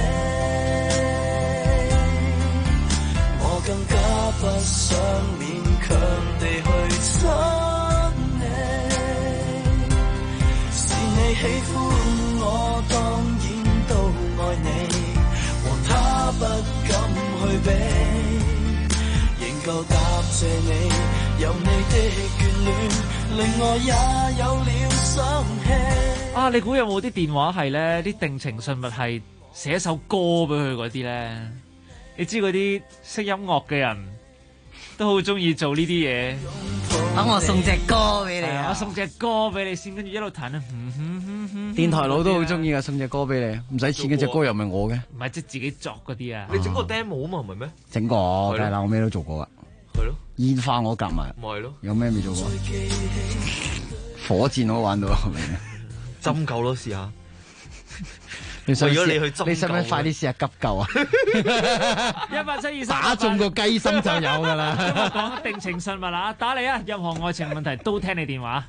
我更加不想勉強地去親你。是你喜歡我，當然都愛你，和他不敢去比，仍舊答謝你，有你的眷戀，令我也有了生氣。 啊！你估有冇啲電話係咧？啲定情信物係寫首歌俾佢嗰啲咧？你知嗰啲識音樂嘅人都好中意做呢啲嘢。 等我送隻歌俾你啊！ 我送隻歌俾你先，跟住一路彈啊！ 電台佬都好中意啊，送隻歌俾你，唔使錢嘅隻歌又唔係我嘅。 唔係即係自己作嗰啲啊！ 你整個 demo 啊嘛，唔係咩？ 整過，梗係啦，我咩都做過噶。 係咯。 煙花我夾埋。 咪係咯。 有咩未做過？火箭我玩到係咪？ 針灸咯，試下。 為咗你去針灸， 你使唔使快啲試下急救啊 ？172 打中個雞心就有噶啦。 今日講定情信物啦，打嚟啊！任何愛情問題都聽你電話。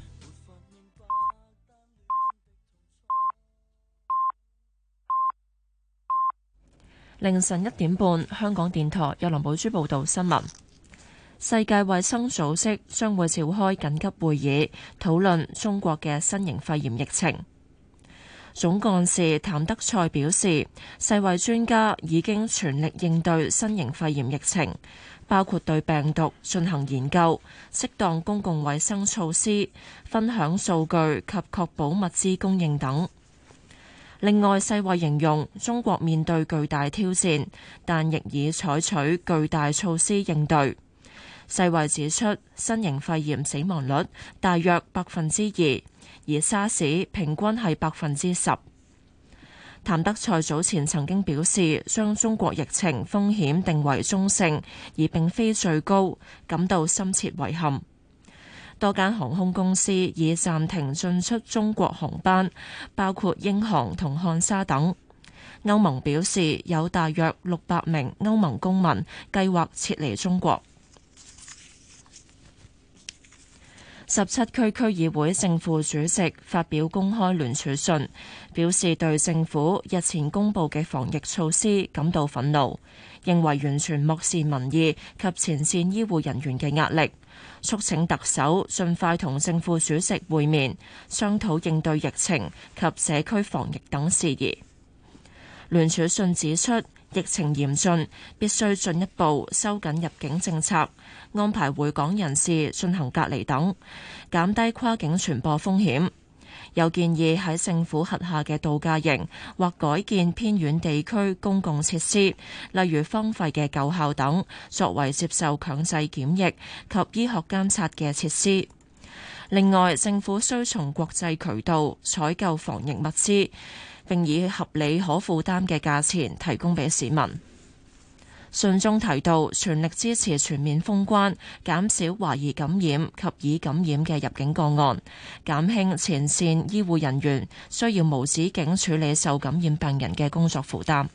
凌晨1點半，香港電台有林寶珠報道新聞。世界衛生組織將會召開緊急會議，討論中國嘅新型肺炎疫情。總幹事譚德塞表示，世衛專家已經全力應對新型肺炎疫情，包括對病毒進行研究、適當公共衛生措施、分享數據及確保物資供應等。另外，世衛形容中國面對巨大挑戰，但亦已採取巨大措施應對。世衛指出，新型肺炎死亡率大約2%，而沙士平均係10%。譚德塞早前曾經表示，將中國疫情風險定為中性，而並非最高，感到深切遺憾。多間航空公司已暫停進出中國航班，包括英航同漢莎等。歐盟表示，有大約600名歐盟公民計劃撤離中國。17區區議會正副主席發表公開聯署信，表示對政府日前公布嘅防疫措施感到憤怒，認為完全漠視民意及前線醫護人員嘅壓力，促請特首盡快同正副主席會面，商討應對疫情及社區防疫等事宜。聯署信指出，疫情嚴峻，必須進一步收緊入境政策，安排回港人士進行隔離等，減低跨境傳播風險。又建議喺政府轄下嘅度假營或改建偏遠地區公共設施，例如荒廢嘅舊校等，作為接受強制檢疫及醫學監察嘅設施。另外，政府需從國際渠道採購防疫物資，並以合理可負擔嘅價錢提供俾市民。信中提到，全力支持全面封關，減少懷疑感染及已感染嘅入境個案，減輕前線醫護人員需要無止境處理受感染病人嘅工作負擔。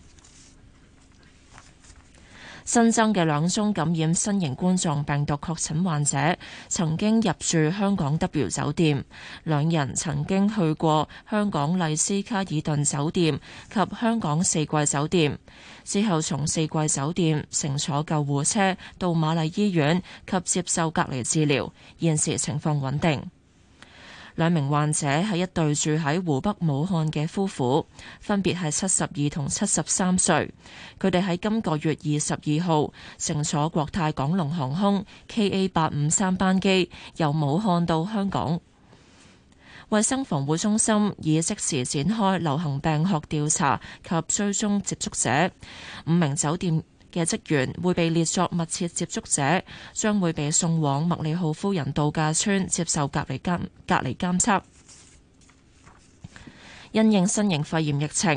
新增嘅2宗感染新型冠狀病毒確診患者曾經入住香港 W 酒店，2人曾經去過香港麗思卡爾頓酒店及香港四季酒店，之後從四季酒店乘坐救護車到瑪麗醫院及接受隔離治療，現時情況穩定。2名患者係一對住喺湖北武漢嘅夫婦，分別係72同73歲。佢哋喺今個月22號乘坐國泰港龍航空 KA853 班機由武漢到香港。衛生防護中心已即時展開流行病學調查及追蹤接觸者。5名酒店嘅職員會被列作密切接觸者，將會被送往麥理浩夫人度假村接受隔離監測。因應新型肺炎疫情，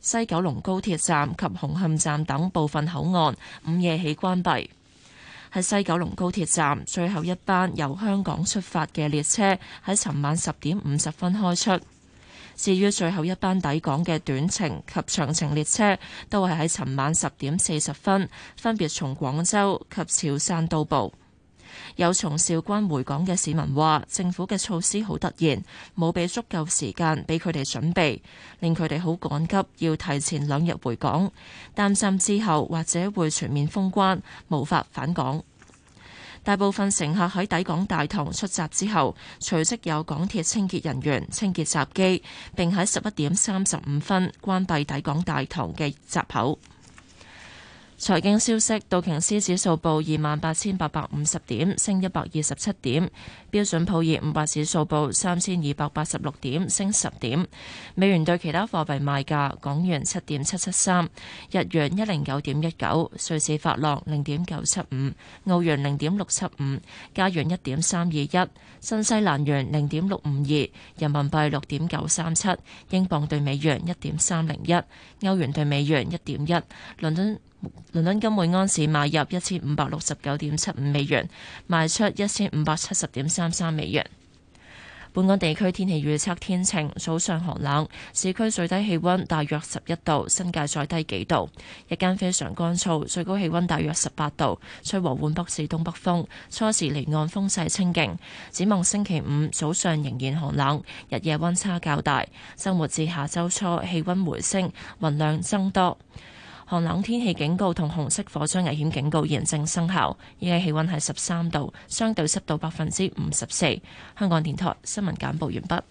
西九龍高鐵站及紅磡站等部分口岸午夜起關閉。喺西九龍高鐵站，最後一班由香港出發嘅列車喺尋晚10點50分開出。至於最後一班抵港嘅短程及長程列車，都係喺尋晚10點40分分別從廣州及潮汕到埗。有從韶關回港嘅市民話，政府嘅措施好突然，冇俾足夠時間俾佢哋準備，令佢哋好趕急要提前2日回港，擔心之後或者會全面封關，無法返港。大部分乘客喺抵港大堂出閘之後，隨即有港鐵清潔人員清潔閘機，並喺11點35分關閉抵港大堂嘅閘口。財經消息，道瓊斯指數報28,850點，升127點；標準普爾500指數報3,286點，升10點。美元對其他貨幣賣價：港元7.773，日元109.19，瑞士法郎0.975，澳元0.675，加元1.321，新西蘭元0.652，人民幣6.937，英鎊對美元1.301，歐元對美元1.1，倫敦金每安士買入1569.75美元，賣出1570.33美元。本港地區天氣預測天晴，早上寒冷，市區最低氣溫大約11度，新界再低幾度。日間非常乾燥，最高氣溫大約18度，吹和緩北至東北風，初時離岸風勢清勁。展望星期5早上仍然寒冷，日夜溫差較大。周末至下周初氣溫回升，雲量增多。寒冷天氣警告同紅色火災危險警告現正生效。依家氣溫係13度，相對濕度54%。香港電台新聞簡報完畢。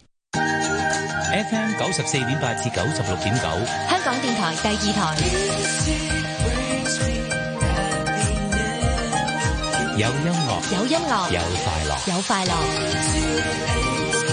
FM 94.8至96.9， 香港電台第2台。 有音樂， 有音樂， 有快樂， 有快樂。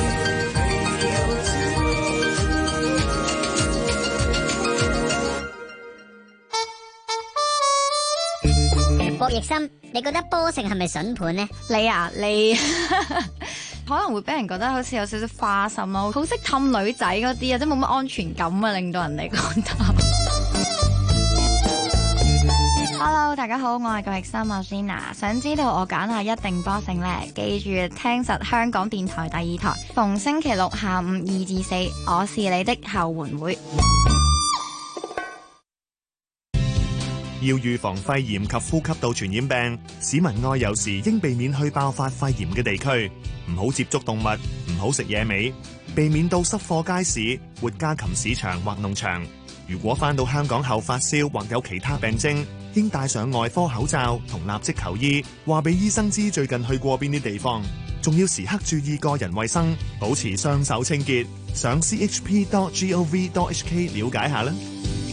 郭奕森，你覺得波成係咪筍盤呢？ 你可能會俾人覺得好似有少少花心咯，好識氹女仔嗰啲啊，即係冇乜安全感啊，令到人哋覺得。Hello， 大家好，我係郭奕森阿 Sina， 想知道我揀下一定波成呢？記住聽實香港電台第2台，逢星期6下午2至4，我是你的後援會。 要預防肺炎及呼吸道傳染病，市民外遊時應避免去爆發肺炎嘅地區，唔好接觸動物，唔好食野味，避免到濕貨街市、活家禽市場或農場。如果返到香港後發燒或有其他病徵，應戴上外科口罩同立即求醫，話俾醫生知最近去過邊啲地方，仲要時刻注意個人衛生，保持雙手清潔。上 chp.gov.hk 了解下啦。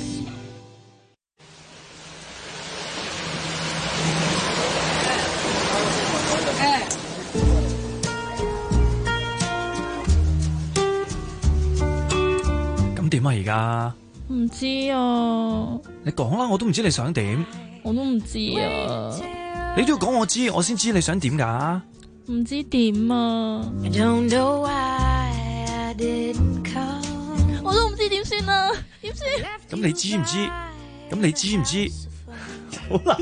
點啊而家？ 唔知啊。 你講啦，我都唔知你想點。 我都唔知啊。 你都要講我知，我先知你想點噶。 唔知點啊。我都唔知點算啊，點算？ 咁你知唔知？咁你知唔知？好啦。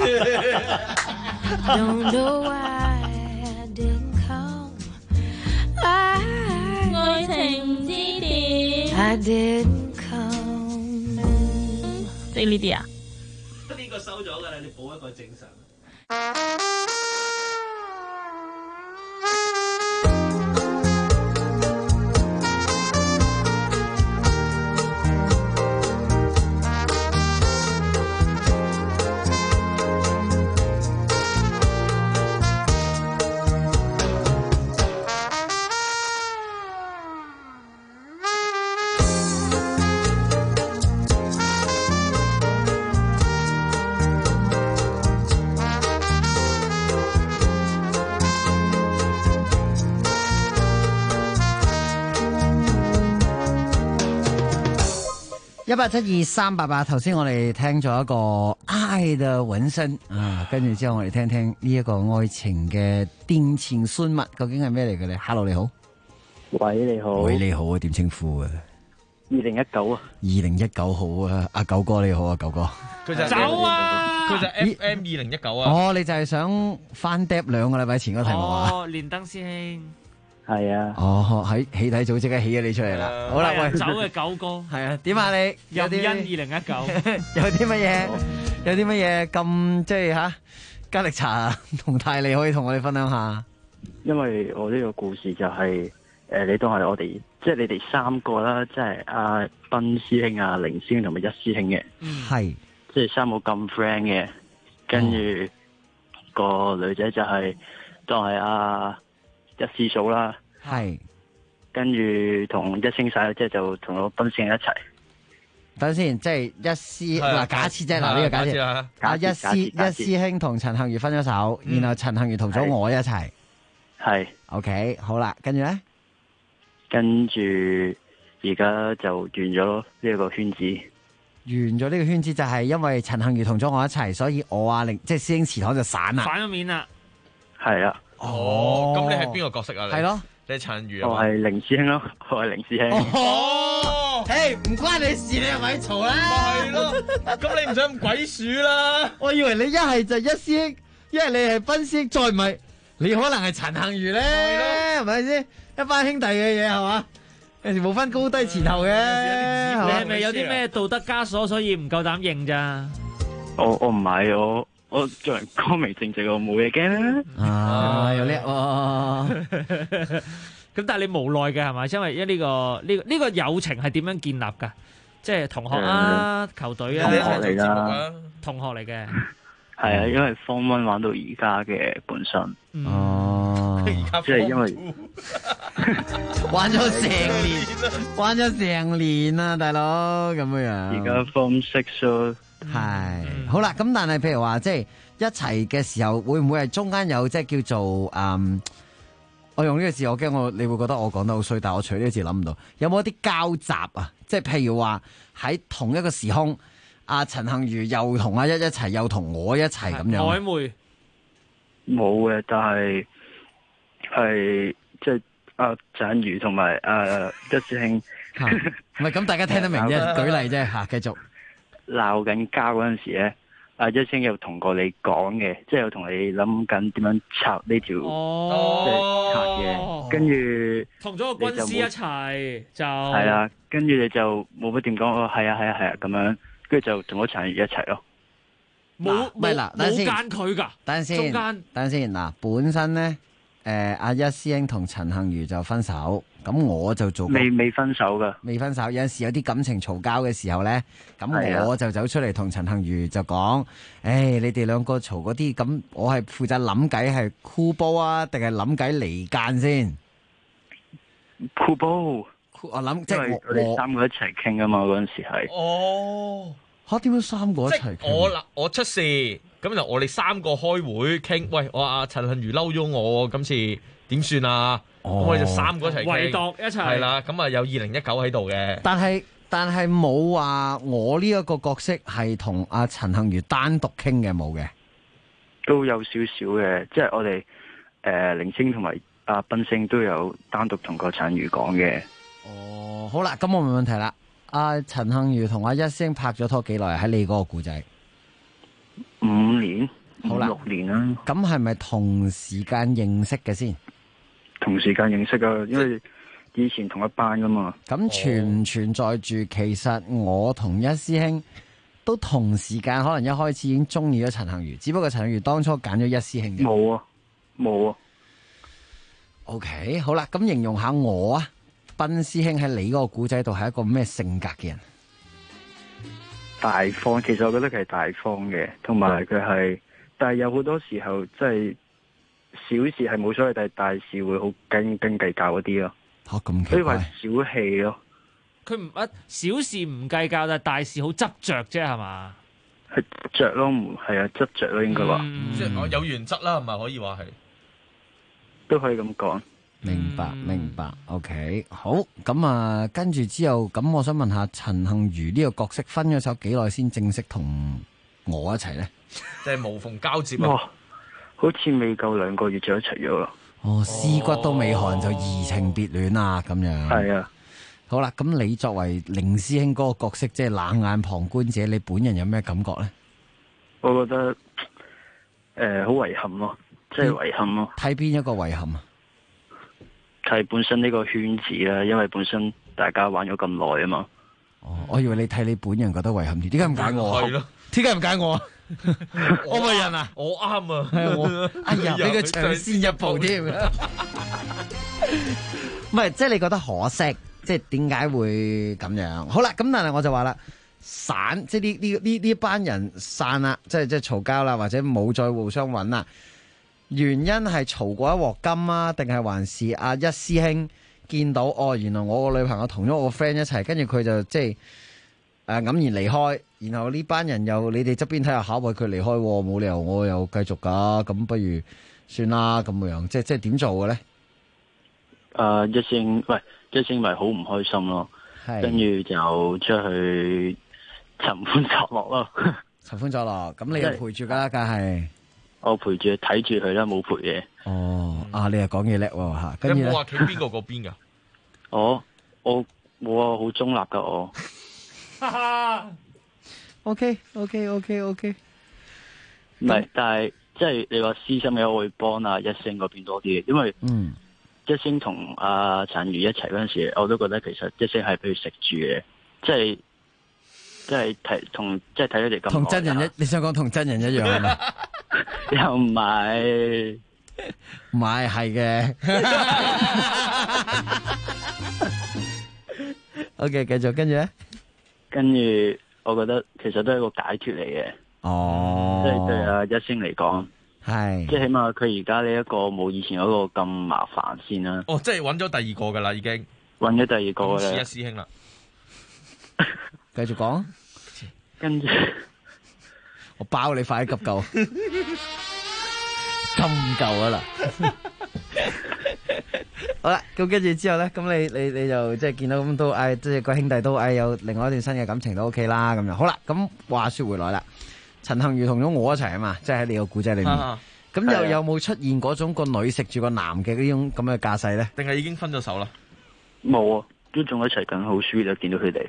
愛情之點。即係呢啲啊？ 呢個收咗㗎啦，你補一個正常。 1872388，頭先我哋聽咗一個愛的紋身啊，跟住之後我哋聽聽呢一個愛情嘅電前酸物究竟係咩嚟嘅咧？ Hello 你好， 喂你好， 喂你好啊，點稱呼啊？ 2019啊 ，2019好啊，阿九哥你好啊，九哥。 佢就走啊！ 佢就 FM 2019啊。 哦，你就係想翻 Dap 2個禮拜前嗰個題目啊？ 哦，連登師兄。 係啊。 哦，喺起底組即刻起咗你出嚟啦。好啦，喂， 走嘅九哥。 係啊，點啊你？ 任因2019。 有啲乜嘢？有啲乜嘢咁即係吓？加力茶同泰利可以同我哋分享下。 因為我呢個故事就係、你當係我哋，即係你哋三個啦，即係阿斌師兄、阿凌師兄同埋一師兄嘅， 係， 即係三個咁 friend 嘅，跟住個女仔就係當係阿一師嫂啦， 係， 跟住同一星晒，即係就同我斌師兄一齊。 等先，即係一師嗱，假設啫，嗱呢個假設，阿一師兄同陳幸如分咗手，然後陳幸如同咗我一齊， 係 ，OK， 好啦，跟住咧， 跟住而家就完咗呢個圈子， 完咗呢個圈子就係因為陳幸如同咗我一齊，所以我啊即係師兄祠堂就散啦， 反咗面啦， 係啊， 哦，咁你係邊個角色啊？ 係咯， 你係陳幸如啊？ 我係凌師兄咯，我係凌師兄。 哦，誒，唔關你事，你係咪嘈啦？ 係咯，咁你唔想咁鬼鼠啦？ 我以為你一係就一師兄，一係你係斌師兄，再唔係你可能係陳幸如咧，係咪先？一班兄弟嘅嘢係嘛？有時冇分高低前後嘅。 你係咪有啲咩道德枷鎖，所以唔夠膽認咋？ 我唔係我做人光明正直，我冇嘢驚啦。 啊，有叻喎！ 咁但係你無奈嘅係咪？因為呢個友情係點樣建立㗎？即係同學啊，球隊啊， 同學嚟㗎， 同學嚟嘅。 係啊，因為 Form 1玩到而家嘅本身。 哦， 即係因為玩咗成年啊，大佬咁樣。 而家 Form 6咯。 係好啦，咁但係譬如話即係一齊嘅時候，會唔會係中間有即係叫做我用呢個字，我驚你會覺得我講得好衰，但係我除呢個字諗唔到，有冇一啲交集啊？即係譬如話喺同一個時空，阿陳幸如又同阿一齊，又同我一齊咁樣。 曖昧冇嘅，但係即係阿陳幸如同埋一師兄。 唔係咁，大家聽得明啫。舉例啫嚇，繼續鬧緊交嗰陣時咧。阿一星有同過你講嘅，即係有同你諗緊點樣拆呢條即係拆嘅，跟住同咗個軍師一齊就係啦，跟住你就冇乜點講，哦係啊咁樣，跟住就同咗陳幸如一齊咯。 冇間佢㗎， 等陣先嗱，本身咧阿一師兄同陳幸如就分手。咁我就做未分手噶， 未分手。有陣時有啲感情嘈交嘅時候咧，咁我就走出嚟同陳幸如就講：你哋兩個嘈嗰啲，咁我係負責諗計係箍煲啊，定係諗計離間先？ 箍煲， 我諗即係我哋三個一齊傾啊嘛，嗰陣時係。 哦， 嚇點解三個一齊傾？ 我出事，咁就我哋三個開會傾。喂，我阿陳幸如嬲咗我，今次點算啊？咁我哋就三個一齊傾， 唯獨一齊係啦。咁啊有2019喺度嘅， 但係冇話我呢一個角色係同阿陳幸如單獨傾嘅，冇嘅， 都有少少嘅，即係我哋凌星同埋阿斌星都有單獨同個陳幸如講嘅。 哦，好啦，咁我問問題啦。阿陳幸如同阿一星拍咗拖幾耐？喺你嗰個故仔 5年， 好啦 6年啦。 咁係咪同時間認識嘅先？ 同時間認識啊，因為以前同一班噶嘛。 咁存唔存在住？其實我同一師兄都同時間，可能一開始已經中意咗陳幸如，只不過陳幸如當初揀咗一師兄嘅。 冇啊。 OK， 好啦，咁形容下我啊，斌師兄喺你嗰個古仔度係一個咩性格嘅人？ 大方，其實我覺得佢係大方嘅，同埋佢係，但係有好多時候即係。小事係冇所謂，但係大事會好斤計較嗰啲咯。 咁所以話小氣咯。 佢唔小事唔計較，但係大事好執着啫，係嘛？ 係執着咯，係啊，執着咯，應該話。 即係有原則啦，係咪可以話係？ 都可以咁講。 明白。OK， 好。咁啊，跟住之後，咁我想問下陳幸如呢個角色分咗手幾耐先正式同我一齊咧？ 即係無縫交接啊！ 好似未夠2個月就一齊咗咯。 屍骨都未寒就移情別戀啊，咁樣。 係啊。 好啦，咁你作為凌師兄嗰個角色，即係冷眼旁觀者，你本人有咩感覺咧？ 我覺得好遺憾咯，即係遺憾咯。 睇邊一個遺憾啊？ 睇本身呢個圈子啦，因為本身大家玩咗咁耐啊嘛。 哦，我以為你睇你本人覺得遺憾啲，點解唔揀我？ 係咯， 點解唔揀我啊？我咪人啊！ 我啱啊！ 係我，哎呀，俾佢搶先一步添。唔係，即係你覺得可惜，即係點解會咁樣？好啦，咁但係我就話啦，散即係呢班人散啦，即係嘈交啦，或者冇再互相揾啦。原因係嘈過一鑊金啊，定係還是阿一師兄見到原來我個女朋友同咗我個 friend 一齊，跟住佢就即係黯然離開，然後呢班人又你哋側邊睇下考慮佢離開，冇理由我又繼續噶，咁不如算啦咁樣，即係點做嘅咧？ 一聲咪好唔開心咯，跟住就出去尋歡作樂咯。 尋歡作樂，咁你又陪住噶啦，梗係。 我陪住睇住佢啦，冇陪嘅。 你又講嘢叻喎嚇，跟住咧。 有冇話企邊個嗰邊噶？ 我冇啊，好中立噶我。 OK。唔係，但係即係你話私心嘅，我會幫阿一星嗰邊多啲嘅，因為一星同阿陳宇一齊嗰陣時，我都覺得其實一星係俾佢食住嘅，即係睇咗嚟咁。 同真人你想講同真人一樣係咪？ 又唔係， 係嘅。OK， 繼續，跟住咧， 跟住我覺得其實都係一個解脫嚟嘅。即係對阿一星嚟講， 係即係起碼佢而家呢一個冇以前嗰個咁麻煩先啦。 即係揾咗第二個噶啦，已經揾咗第二個啦。 似一師兄啦， 繼續講， 跟住。 我包你快啲急救，咁夠啊啦！好啦，咁跟住之後咧，咁你就即係見到咁都即係個兄弟都有另外一段新嘅感情都 OK 啦，咁樣好啦。咁話說回來啦，陳幸妤同咗我一齊啊嘛，即係喺你個故仔裏面，咁有冇出現嗰種個女食住個男嘅呢種咁嘅架勢咧？ 定係已經分咗手啦？ 冇啊，都仲一齊緊，好 sweet 啊！見到佢哋。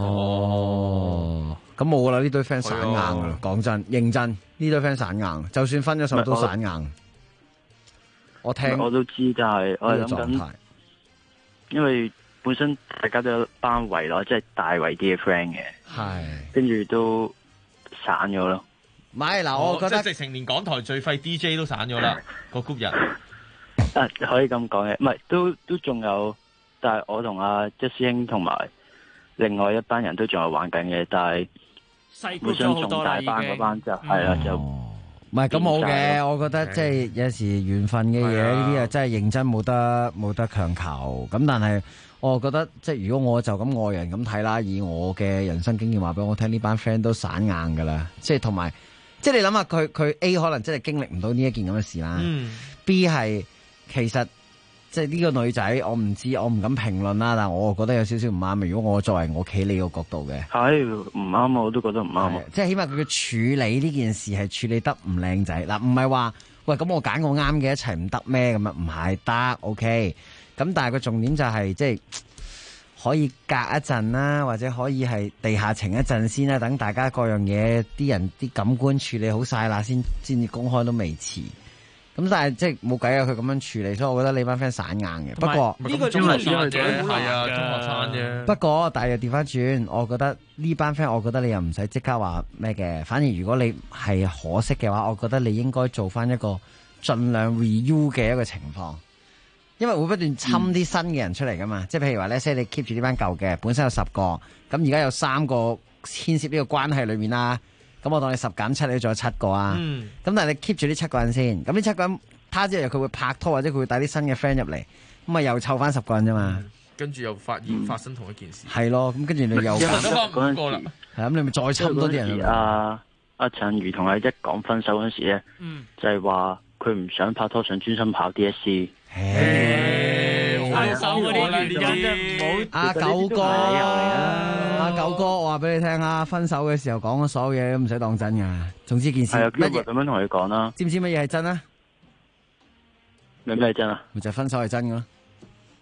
咁冇噶啦，呢堆 friend 散硬噶啦，講真，認真，呢堆 friend 散硬，就算分咗手都散硬。我都知，但係我係諗緊，因為本身大家都有班圍咯，即係大圍啲嘅 friend 嘅， 係，跟住都散咗咯。 唔係嗱，我覺得即係直情連港台最廢 DJ 都散咗啦，個 group 人。 可以咁講嘅，唔係都仲有，但係我同阿一師兄同埋另外一班人都仲有玩緊嘅，但係。本身仲大班嗰班就係啦，就唔係咁好嘅。我覺得即係有時緣分嘅嘢呢啲啊，真係認真冇得強求。咁但係我覺得即係如果我就咁外人咁睇啦，以我嘅人生經驗話俾我聽，呢班 friend 都散硬噶啦。即係同埋即係你諗下佢 A 可能真係經歷唔到呢一件咁嘅事啦。B 係其實。即係呢個女仔，我唔知，我唔敢評論啦。但係我覺得有少少唔啱。如果我作為我企你個角度嘅， 係唔啱啊！我都覺得唔啱啊！ 即係起碼佢嘅處理呢件事係處理得唔靚仔嗱，唔係話喂咁我揀我啱嘅一齊唔得咩咁啊？唔係得 OK。咁但係個重點就係即係可以隔一陣啦，或者可以係地下情一陣先啦，等大家各樣嘢啲人啲感官處理好晒啦，先至公開都未遲。咁但係即係冇計啊！佢咁樣處理，所以我覺得你班 friend 散硬嘅。不過呢個中學生啫，係啊，中學生啫。 不過但係又調翻轉，我覺得呢班 friend，我覺得你又唔使即刻話咩嘅。反而如果你係可惜嘅話，我覺得你應該做翻一個盡量 reuse 嘅一個情況，因為會不斷侵啲新嘅人出嚟噶嘛。即係譬如話咧，你 keep 住呢班舊嘅，本身有10個，咁而家有3個牽涉呢個關係裏面啦。咁我當你10減7，你仲有7個啊。咁但係你 keep 住呢7個人先，咁呢7個人，他之後佢會拍拖或者佢會帶啲新嘅 friend 入嚟，咁咪又湊翻10個人啫嘛。 跟住又發生同一件事。 係咯，咁跟住你又 5個啦。係咁，你咪再侵多啲人。 阿陳宇同阿一講分手嗰時咧，就係話佢唔想拍拖，想專心跑 DSE。 分手嗰啲原因啫，唔好。 阿九哥，我話俾你聽啊，分手嘅時候講嘅所有嘢都唔使當真噶。總之件事乜嘢咁樣同佢講啦？ 知唔知乜嘢係真啊？ 咩係真啊？ 咪就係分手係真噶咯。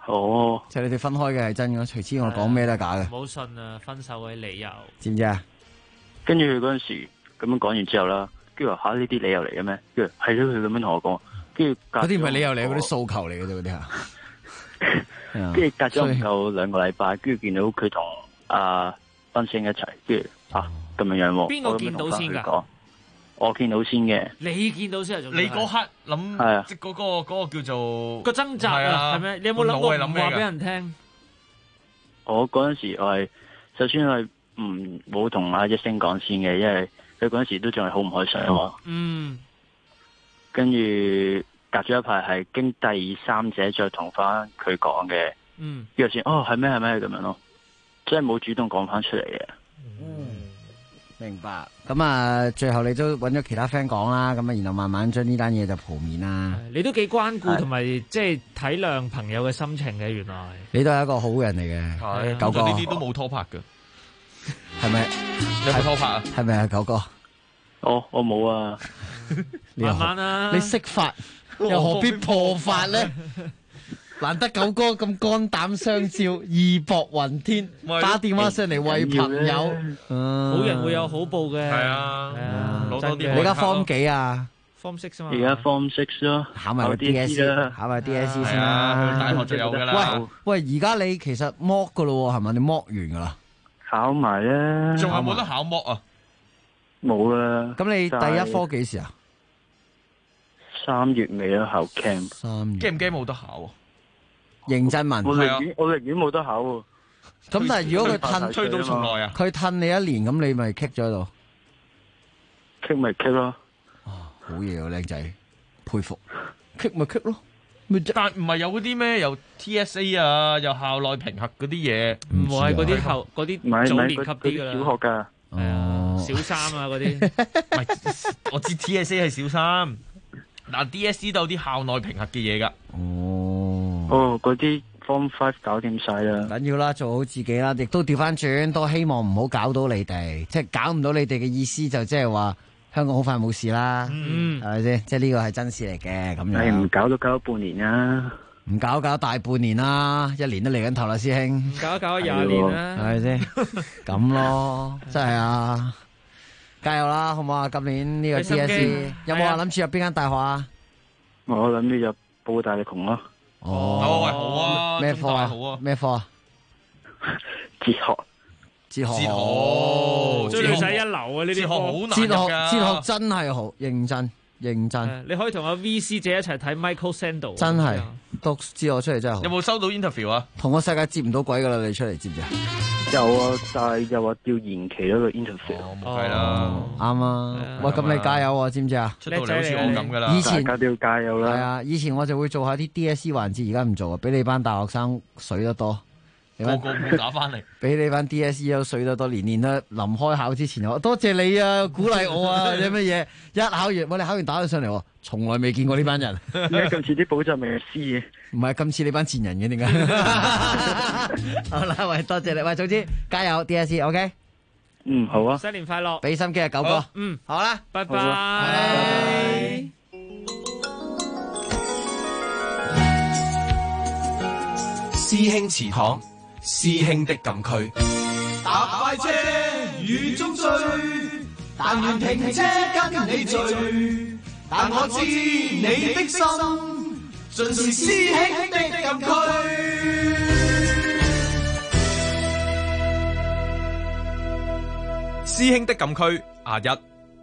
哦， 就係你哋分開嘅係真嘅，除此我講咩都係假嘅。 唔好信啊，分手嘅理由。 知唔知啊？ 跟住佢嗰陣時咁樣講完之後啦，跟住話嚇呢啲理由嚟嘅咩？跟住係咯，佢咁樣同我講，跟住嗰啲唔係理由嚟，嗰啲訴求嚟嘅啫，嗰啲嚇。 跟住隔咗唔夠2個禮拜，跟住見到佢同阿斌星一齊，跟住咁樣喎。 邊個見到先㗎？ 我見到先嘅。 你見到先係你嗰刻諗係啊， 即係嗰個叫做個掙扎啊，係咪？你有冇諗過唔話俾人聽？ 我嗰陣時我係首先係冇同阿一星講先嘅，因為佢嗰陣時都仲係好唔開心啊。 嗯。 跟住隔咗一排係經第三者再同翻佢講嘅。 嗯。 之後先係咩咁樣咯，即係冇主動講翻出嚟嘅。 明白。咁啊，最後你都揾咗其他 friend 講啦，咁啊，然後慢慢將呢單嘢就鋪面啦。 你都幾關顧同埋即係體諒朋友嘅心情嘅，原來。 你都係一個好人嚟嘅， 係九哥。 呢啲都冇拖拍嘅， 係咪？ 有冇拖拍啊？ 係咪啊，九哥？ 我冇啊。 慢慢啦。 你識法又何必破法咧？難得九哥咁肝膽相照，義薄雲天，打電話上嚟為朋友。 好人會有好報嘅。係啊，攞多啲。 你而家 form 幾啊 ？form 6啊嘛。 而家 form 6咯， 考埋個 DSE，考埋 DSE 先啦。 去大學就有噶啦。 喂，而家你其實 mock 噶咯，係咪？你 mock 完噶啦？ 考埋啦。 仲有冇得考 mock啊？ 冇啦。 咁你第一科幾時啊 ？3月尾啊，考 cam。 3月。 驚唔驚冇得考啊？ 認真問， 我寧願冇得考喎。 咁但係如果佢推倒重來啊， 佢褪你1年，咁你咪棘咗喺度， 棘咪棘咯。 好嘢啊，靚仔，佩服。棘咪棘咯， 但唔係有嗰啲咩？有 TSA 啊，有校內評核嗰啲嘢， 唔係嗰啲嗰啲早年級啲噶啦， 小學噶， 係啊，小三啊嗰啲。 唔係，我知 TSA 係小三，但 DSE 都有啲校內評核嘅嘢噶。 嗰啲 Form 5搞掂晒啦， 緊要啦，做好自己啦，亦都調翻轉，都希望唔好搞到你哋，即係搞唔到你哋嘅意思就即係話香港好快冇事啦，係咪先？即係呢個係真事嚟嘅，咁樣。 唔搞都搞咗半年啦， 唔搞大半年啦，1年都嚟緊頭啦，師兄。 唔搞20年啦， 係咪先？咁咯，真係啊！加油啦，好唔好啊？今年呢個 DSE 有冇話諗住入邊間大學啊？ 我諗住入報大力窮咯。 好啊！ 咩科啊？咩科啊？ 哲學。 哲學最使一流啊！呢啲哲學好難入㗎。 哲學真係好認真。 你可以同阿 VC 姐一齊睇 Michael Sandel。 真係讀哲學出嚟真係好。 有冇收到 interview 啊？ 同個世界接唔到軌噶啦，你出嚟知唔知啊？ 有啊，但係又話要延期嗰個 interview。 係啦， 啱啊！喂，咁你加油啊，知唔知啊？ 出到嚟好似我咁噶啦。 以前大家都要加油啦。 係啊，以前我就會做下啲 DSE 環節，而家唔做啊，俾你班大學生水得多。 個冇打翻嚟， 俾你班 DSE 都水得多，年都臨開考之前，我多謝你啊，鼓勵我啊，有乜嘢？一考完，你考完打咗上嚟，從來未見過呢班人。 點解今次啲補習未係 C 嘅？ 唔係今次你班賤人嘅點解？好啦，喂，多謝你，喂，總之加油 DSE，OK？ 好啊， 新年快樂， 俾心機啊，九哥。好啦， 拜拜。 師兄祠堂，師兄的禁區。 搭快車雨中追，但願停車跟你聚。但我知你的心，盡是師兄的禁區。 師兄的禁區亞一。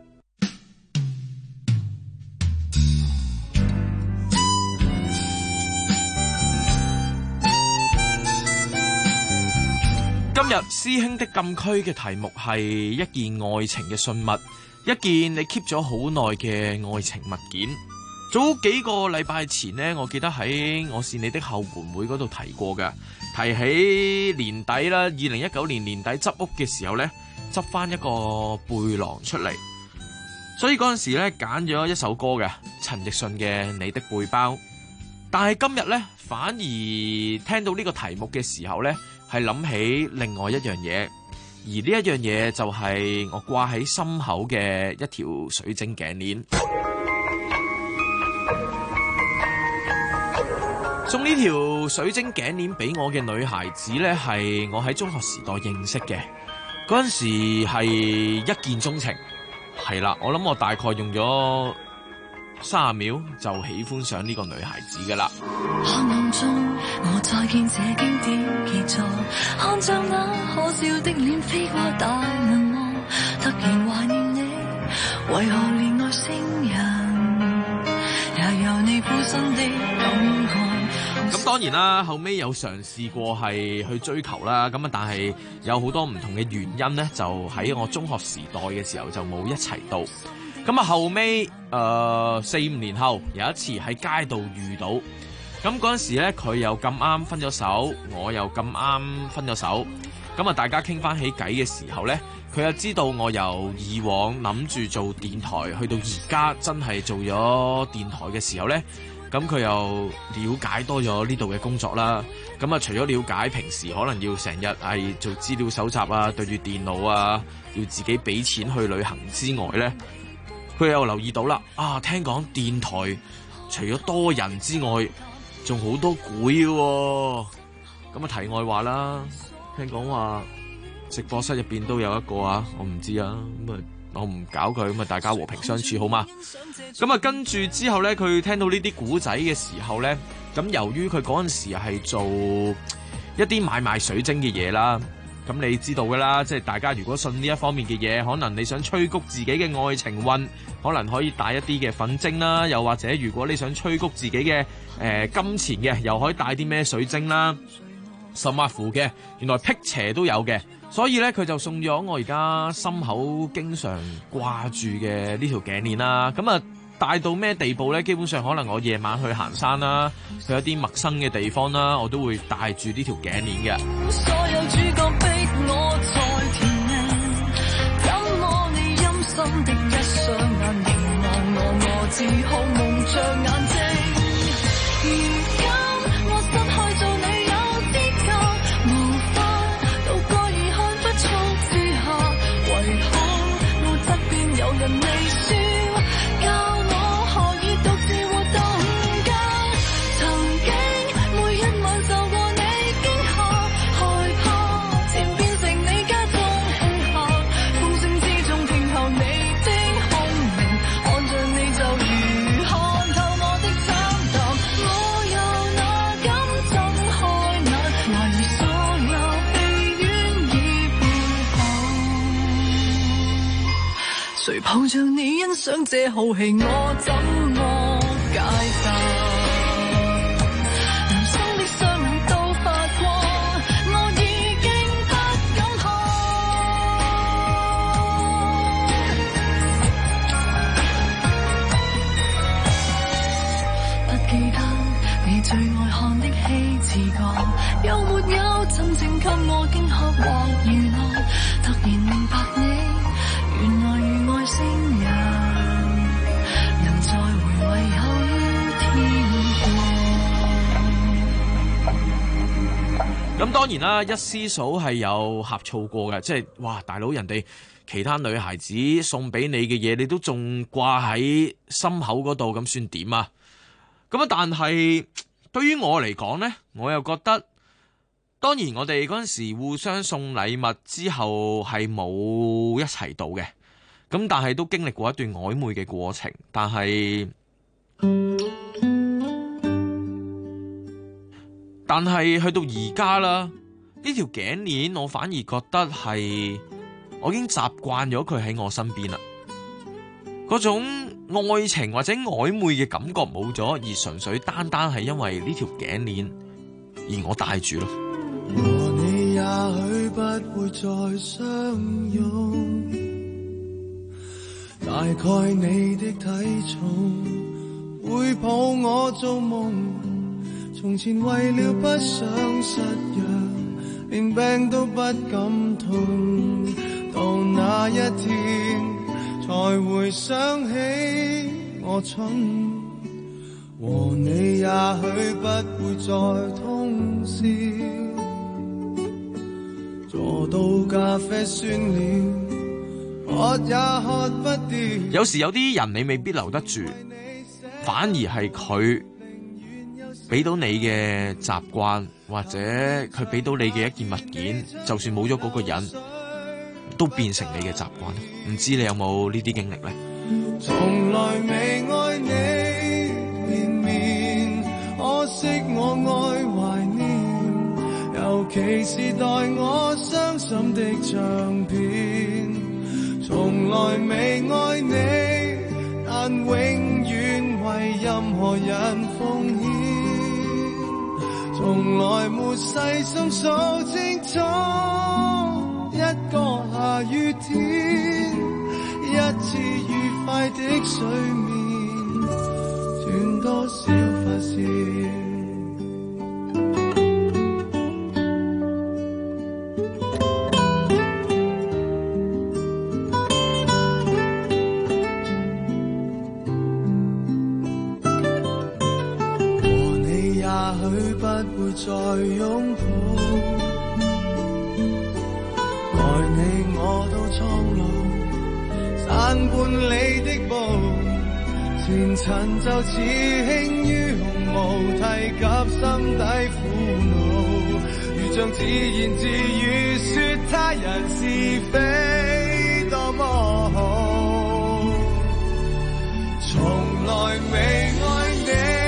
今日師兄的禁區嘅題目係一件愛情嘅信物，一件你 keep 咗好耐嘅愛情物件。早幾個禮拜前呢，我記得喺我是你的後援會嗰度提過嘅，提起年底啦，2019年年底執屋嘅時候呢，執翻一個背囊出嚟，所以嗰陣時呢揀咗一首歌嘅陳奕迅嘅《你的背包》，但係今日呢，反而聽到呢個題目嘅時候呢，係諗起另外一樣嘢，而呢一樣嘢就係我掛喺心口嘅一條水晶頸鏈。 送呢條水晶頸鏈俾我嘅女孩子呢，係我喺中學時代認識嘅，嗰陣時係一見鍾情，係啦，我諗我大概用咗30秒就喜歡上呢個女孩子噶啦。 黑暗中，我再見這經典傑作，看着那可笑的臉飛過大銀幕，突然懷念你，為何連外星人也有你孤身的感覺。 咁當然啦，後尾有嘗試過係去追求啦，咁啊，但係有好多唔同嘅原因呢，就喺我中學時代嘅時候就冇一齊到。咁啊，後尾4-5年後有一次喺街度遇到，咁嗰陣時咧佢又咁啱分咗手，我又咁啱分咗手，咁啊大家傾翻起偈嘅時候咧，佢又知道我由以往諗住做電台，去到而家真係做咗電台嘅時候咧，咁佢又了解多咗呢度嘅工作啦。咁啊，除咗了解平時可能要成日係做資料搜集啊，對住電腦啊，要自己俾錢去旅行之外咧，佢又留意到啦，聽講電台除咗多人之外，仲好多鬼喎。咁啊，題外話啦，聽講話直播室入邊都有一個啊，我唔知啊，咁啊我唔搞佢，咁啊大家和平相處好嗎？咁啊跟住之後咧，佢聽到呢啲古仔嘅時候咧，咁由於佢嗰陣時係做一啲買賣水晶嘅嘢啦。咁你知道㗎啦，即係大家如果信呢一方面嘅嘢，可能你想催谷自己嘅愛情運，可能可以帶一啲嘅粉晶啦，又或者如果你想催谷自己嘅金錢嘅，又可以帶啲咩水晶啦，甚或乎嘅，原來辟邪都有嘅，所以咧佢就送咗我而家心口經常掛住嘅呢條頸鏈啦。咁啊大到咩地步咧？基本上可能我夜晚去行山啦，去一啲陌生嘅地方啦，我都會帶住呢條頸鏈嘅。 所有主角逼我在填命，怎麼你陰森的一雙眼凝望我自豪蒙着眼睛。如今我失去做你有資格，無法渡過而看不出之下，為何我側邊有人微笑，教我何以獨自活動家。曾經每一晚受過你驚嚇，害怕漸變成你家中戲客，風聲之中聽候你的空明，看着你就如看透我的慘淡。我又哪敢睜開眼，懷疑所有戲院已背後，誰抱着你欣賞這好戲，我怎麼解答？人生的雙眼都發光，我已經不敢看。不記得你最愛看的戲字角，有沒有真正給我驚嚇或娛樂？突然明白你原來如外星人，能再回味後於天咁當然啦，一絲嫂係有呷醋過嘅，即係哇大佬，人哋其他女孩子送俾你嘅嘢，你都仲掛喺心口嗰度，咁算點啊？咁啊，但係對於我嚟講呢，我又覺得，當然我哋嗰陣時互相送禮物之後係冇一齊到嘅，咁但係都經歷過一段曖昧嘅過程，但係去到而家啦，呢條頸鏈我反而覺得係我已經習慣咗佢喺我身邊啦，嗰種愛情或者曖昧嘅感覺冇咗，而純粹單單係因為呢條頸鏈而我戴住咯。 和你也許不會再相擁，大概你的體重會抱我做夢，從前為了不想失約，連病都不敢痛，到那一天才回想起我蠢，和你也許不會再通宵，坐到咖啡酸了，喝也喝不掉。 有時有啲人你未必留得住，反而係佢俾到你嘅習慣，或者佢俾到你嘅一件物件，就算冇咗嗰個人，都變成你嘅習慣。唔知你有冇呢啲經歷呢？ 從來未愛你連綿，可惜我愛懷念，尤其是待我傷心的唱片。從來未愛你，但永遠為任何人奉獻。從來沒細心數清楚一個下雨天，一次愉快的睡眠，斷多少髮線。再擁抱，愛你我都蒼老，散半里的步，前塵就似輕於鴻毛，提及心底苦惱，如像自言自語說他人是非多麼好，從來未愛你。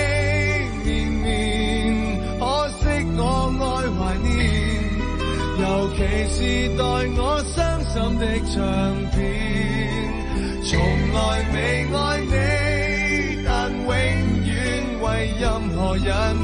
尤其是待我傷心的唱片，從來未愛你，但永遠為任何人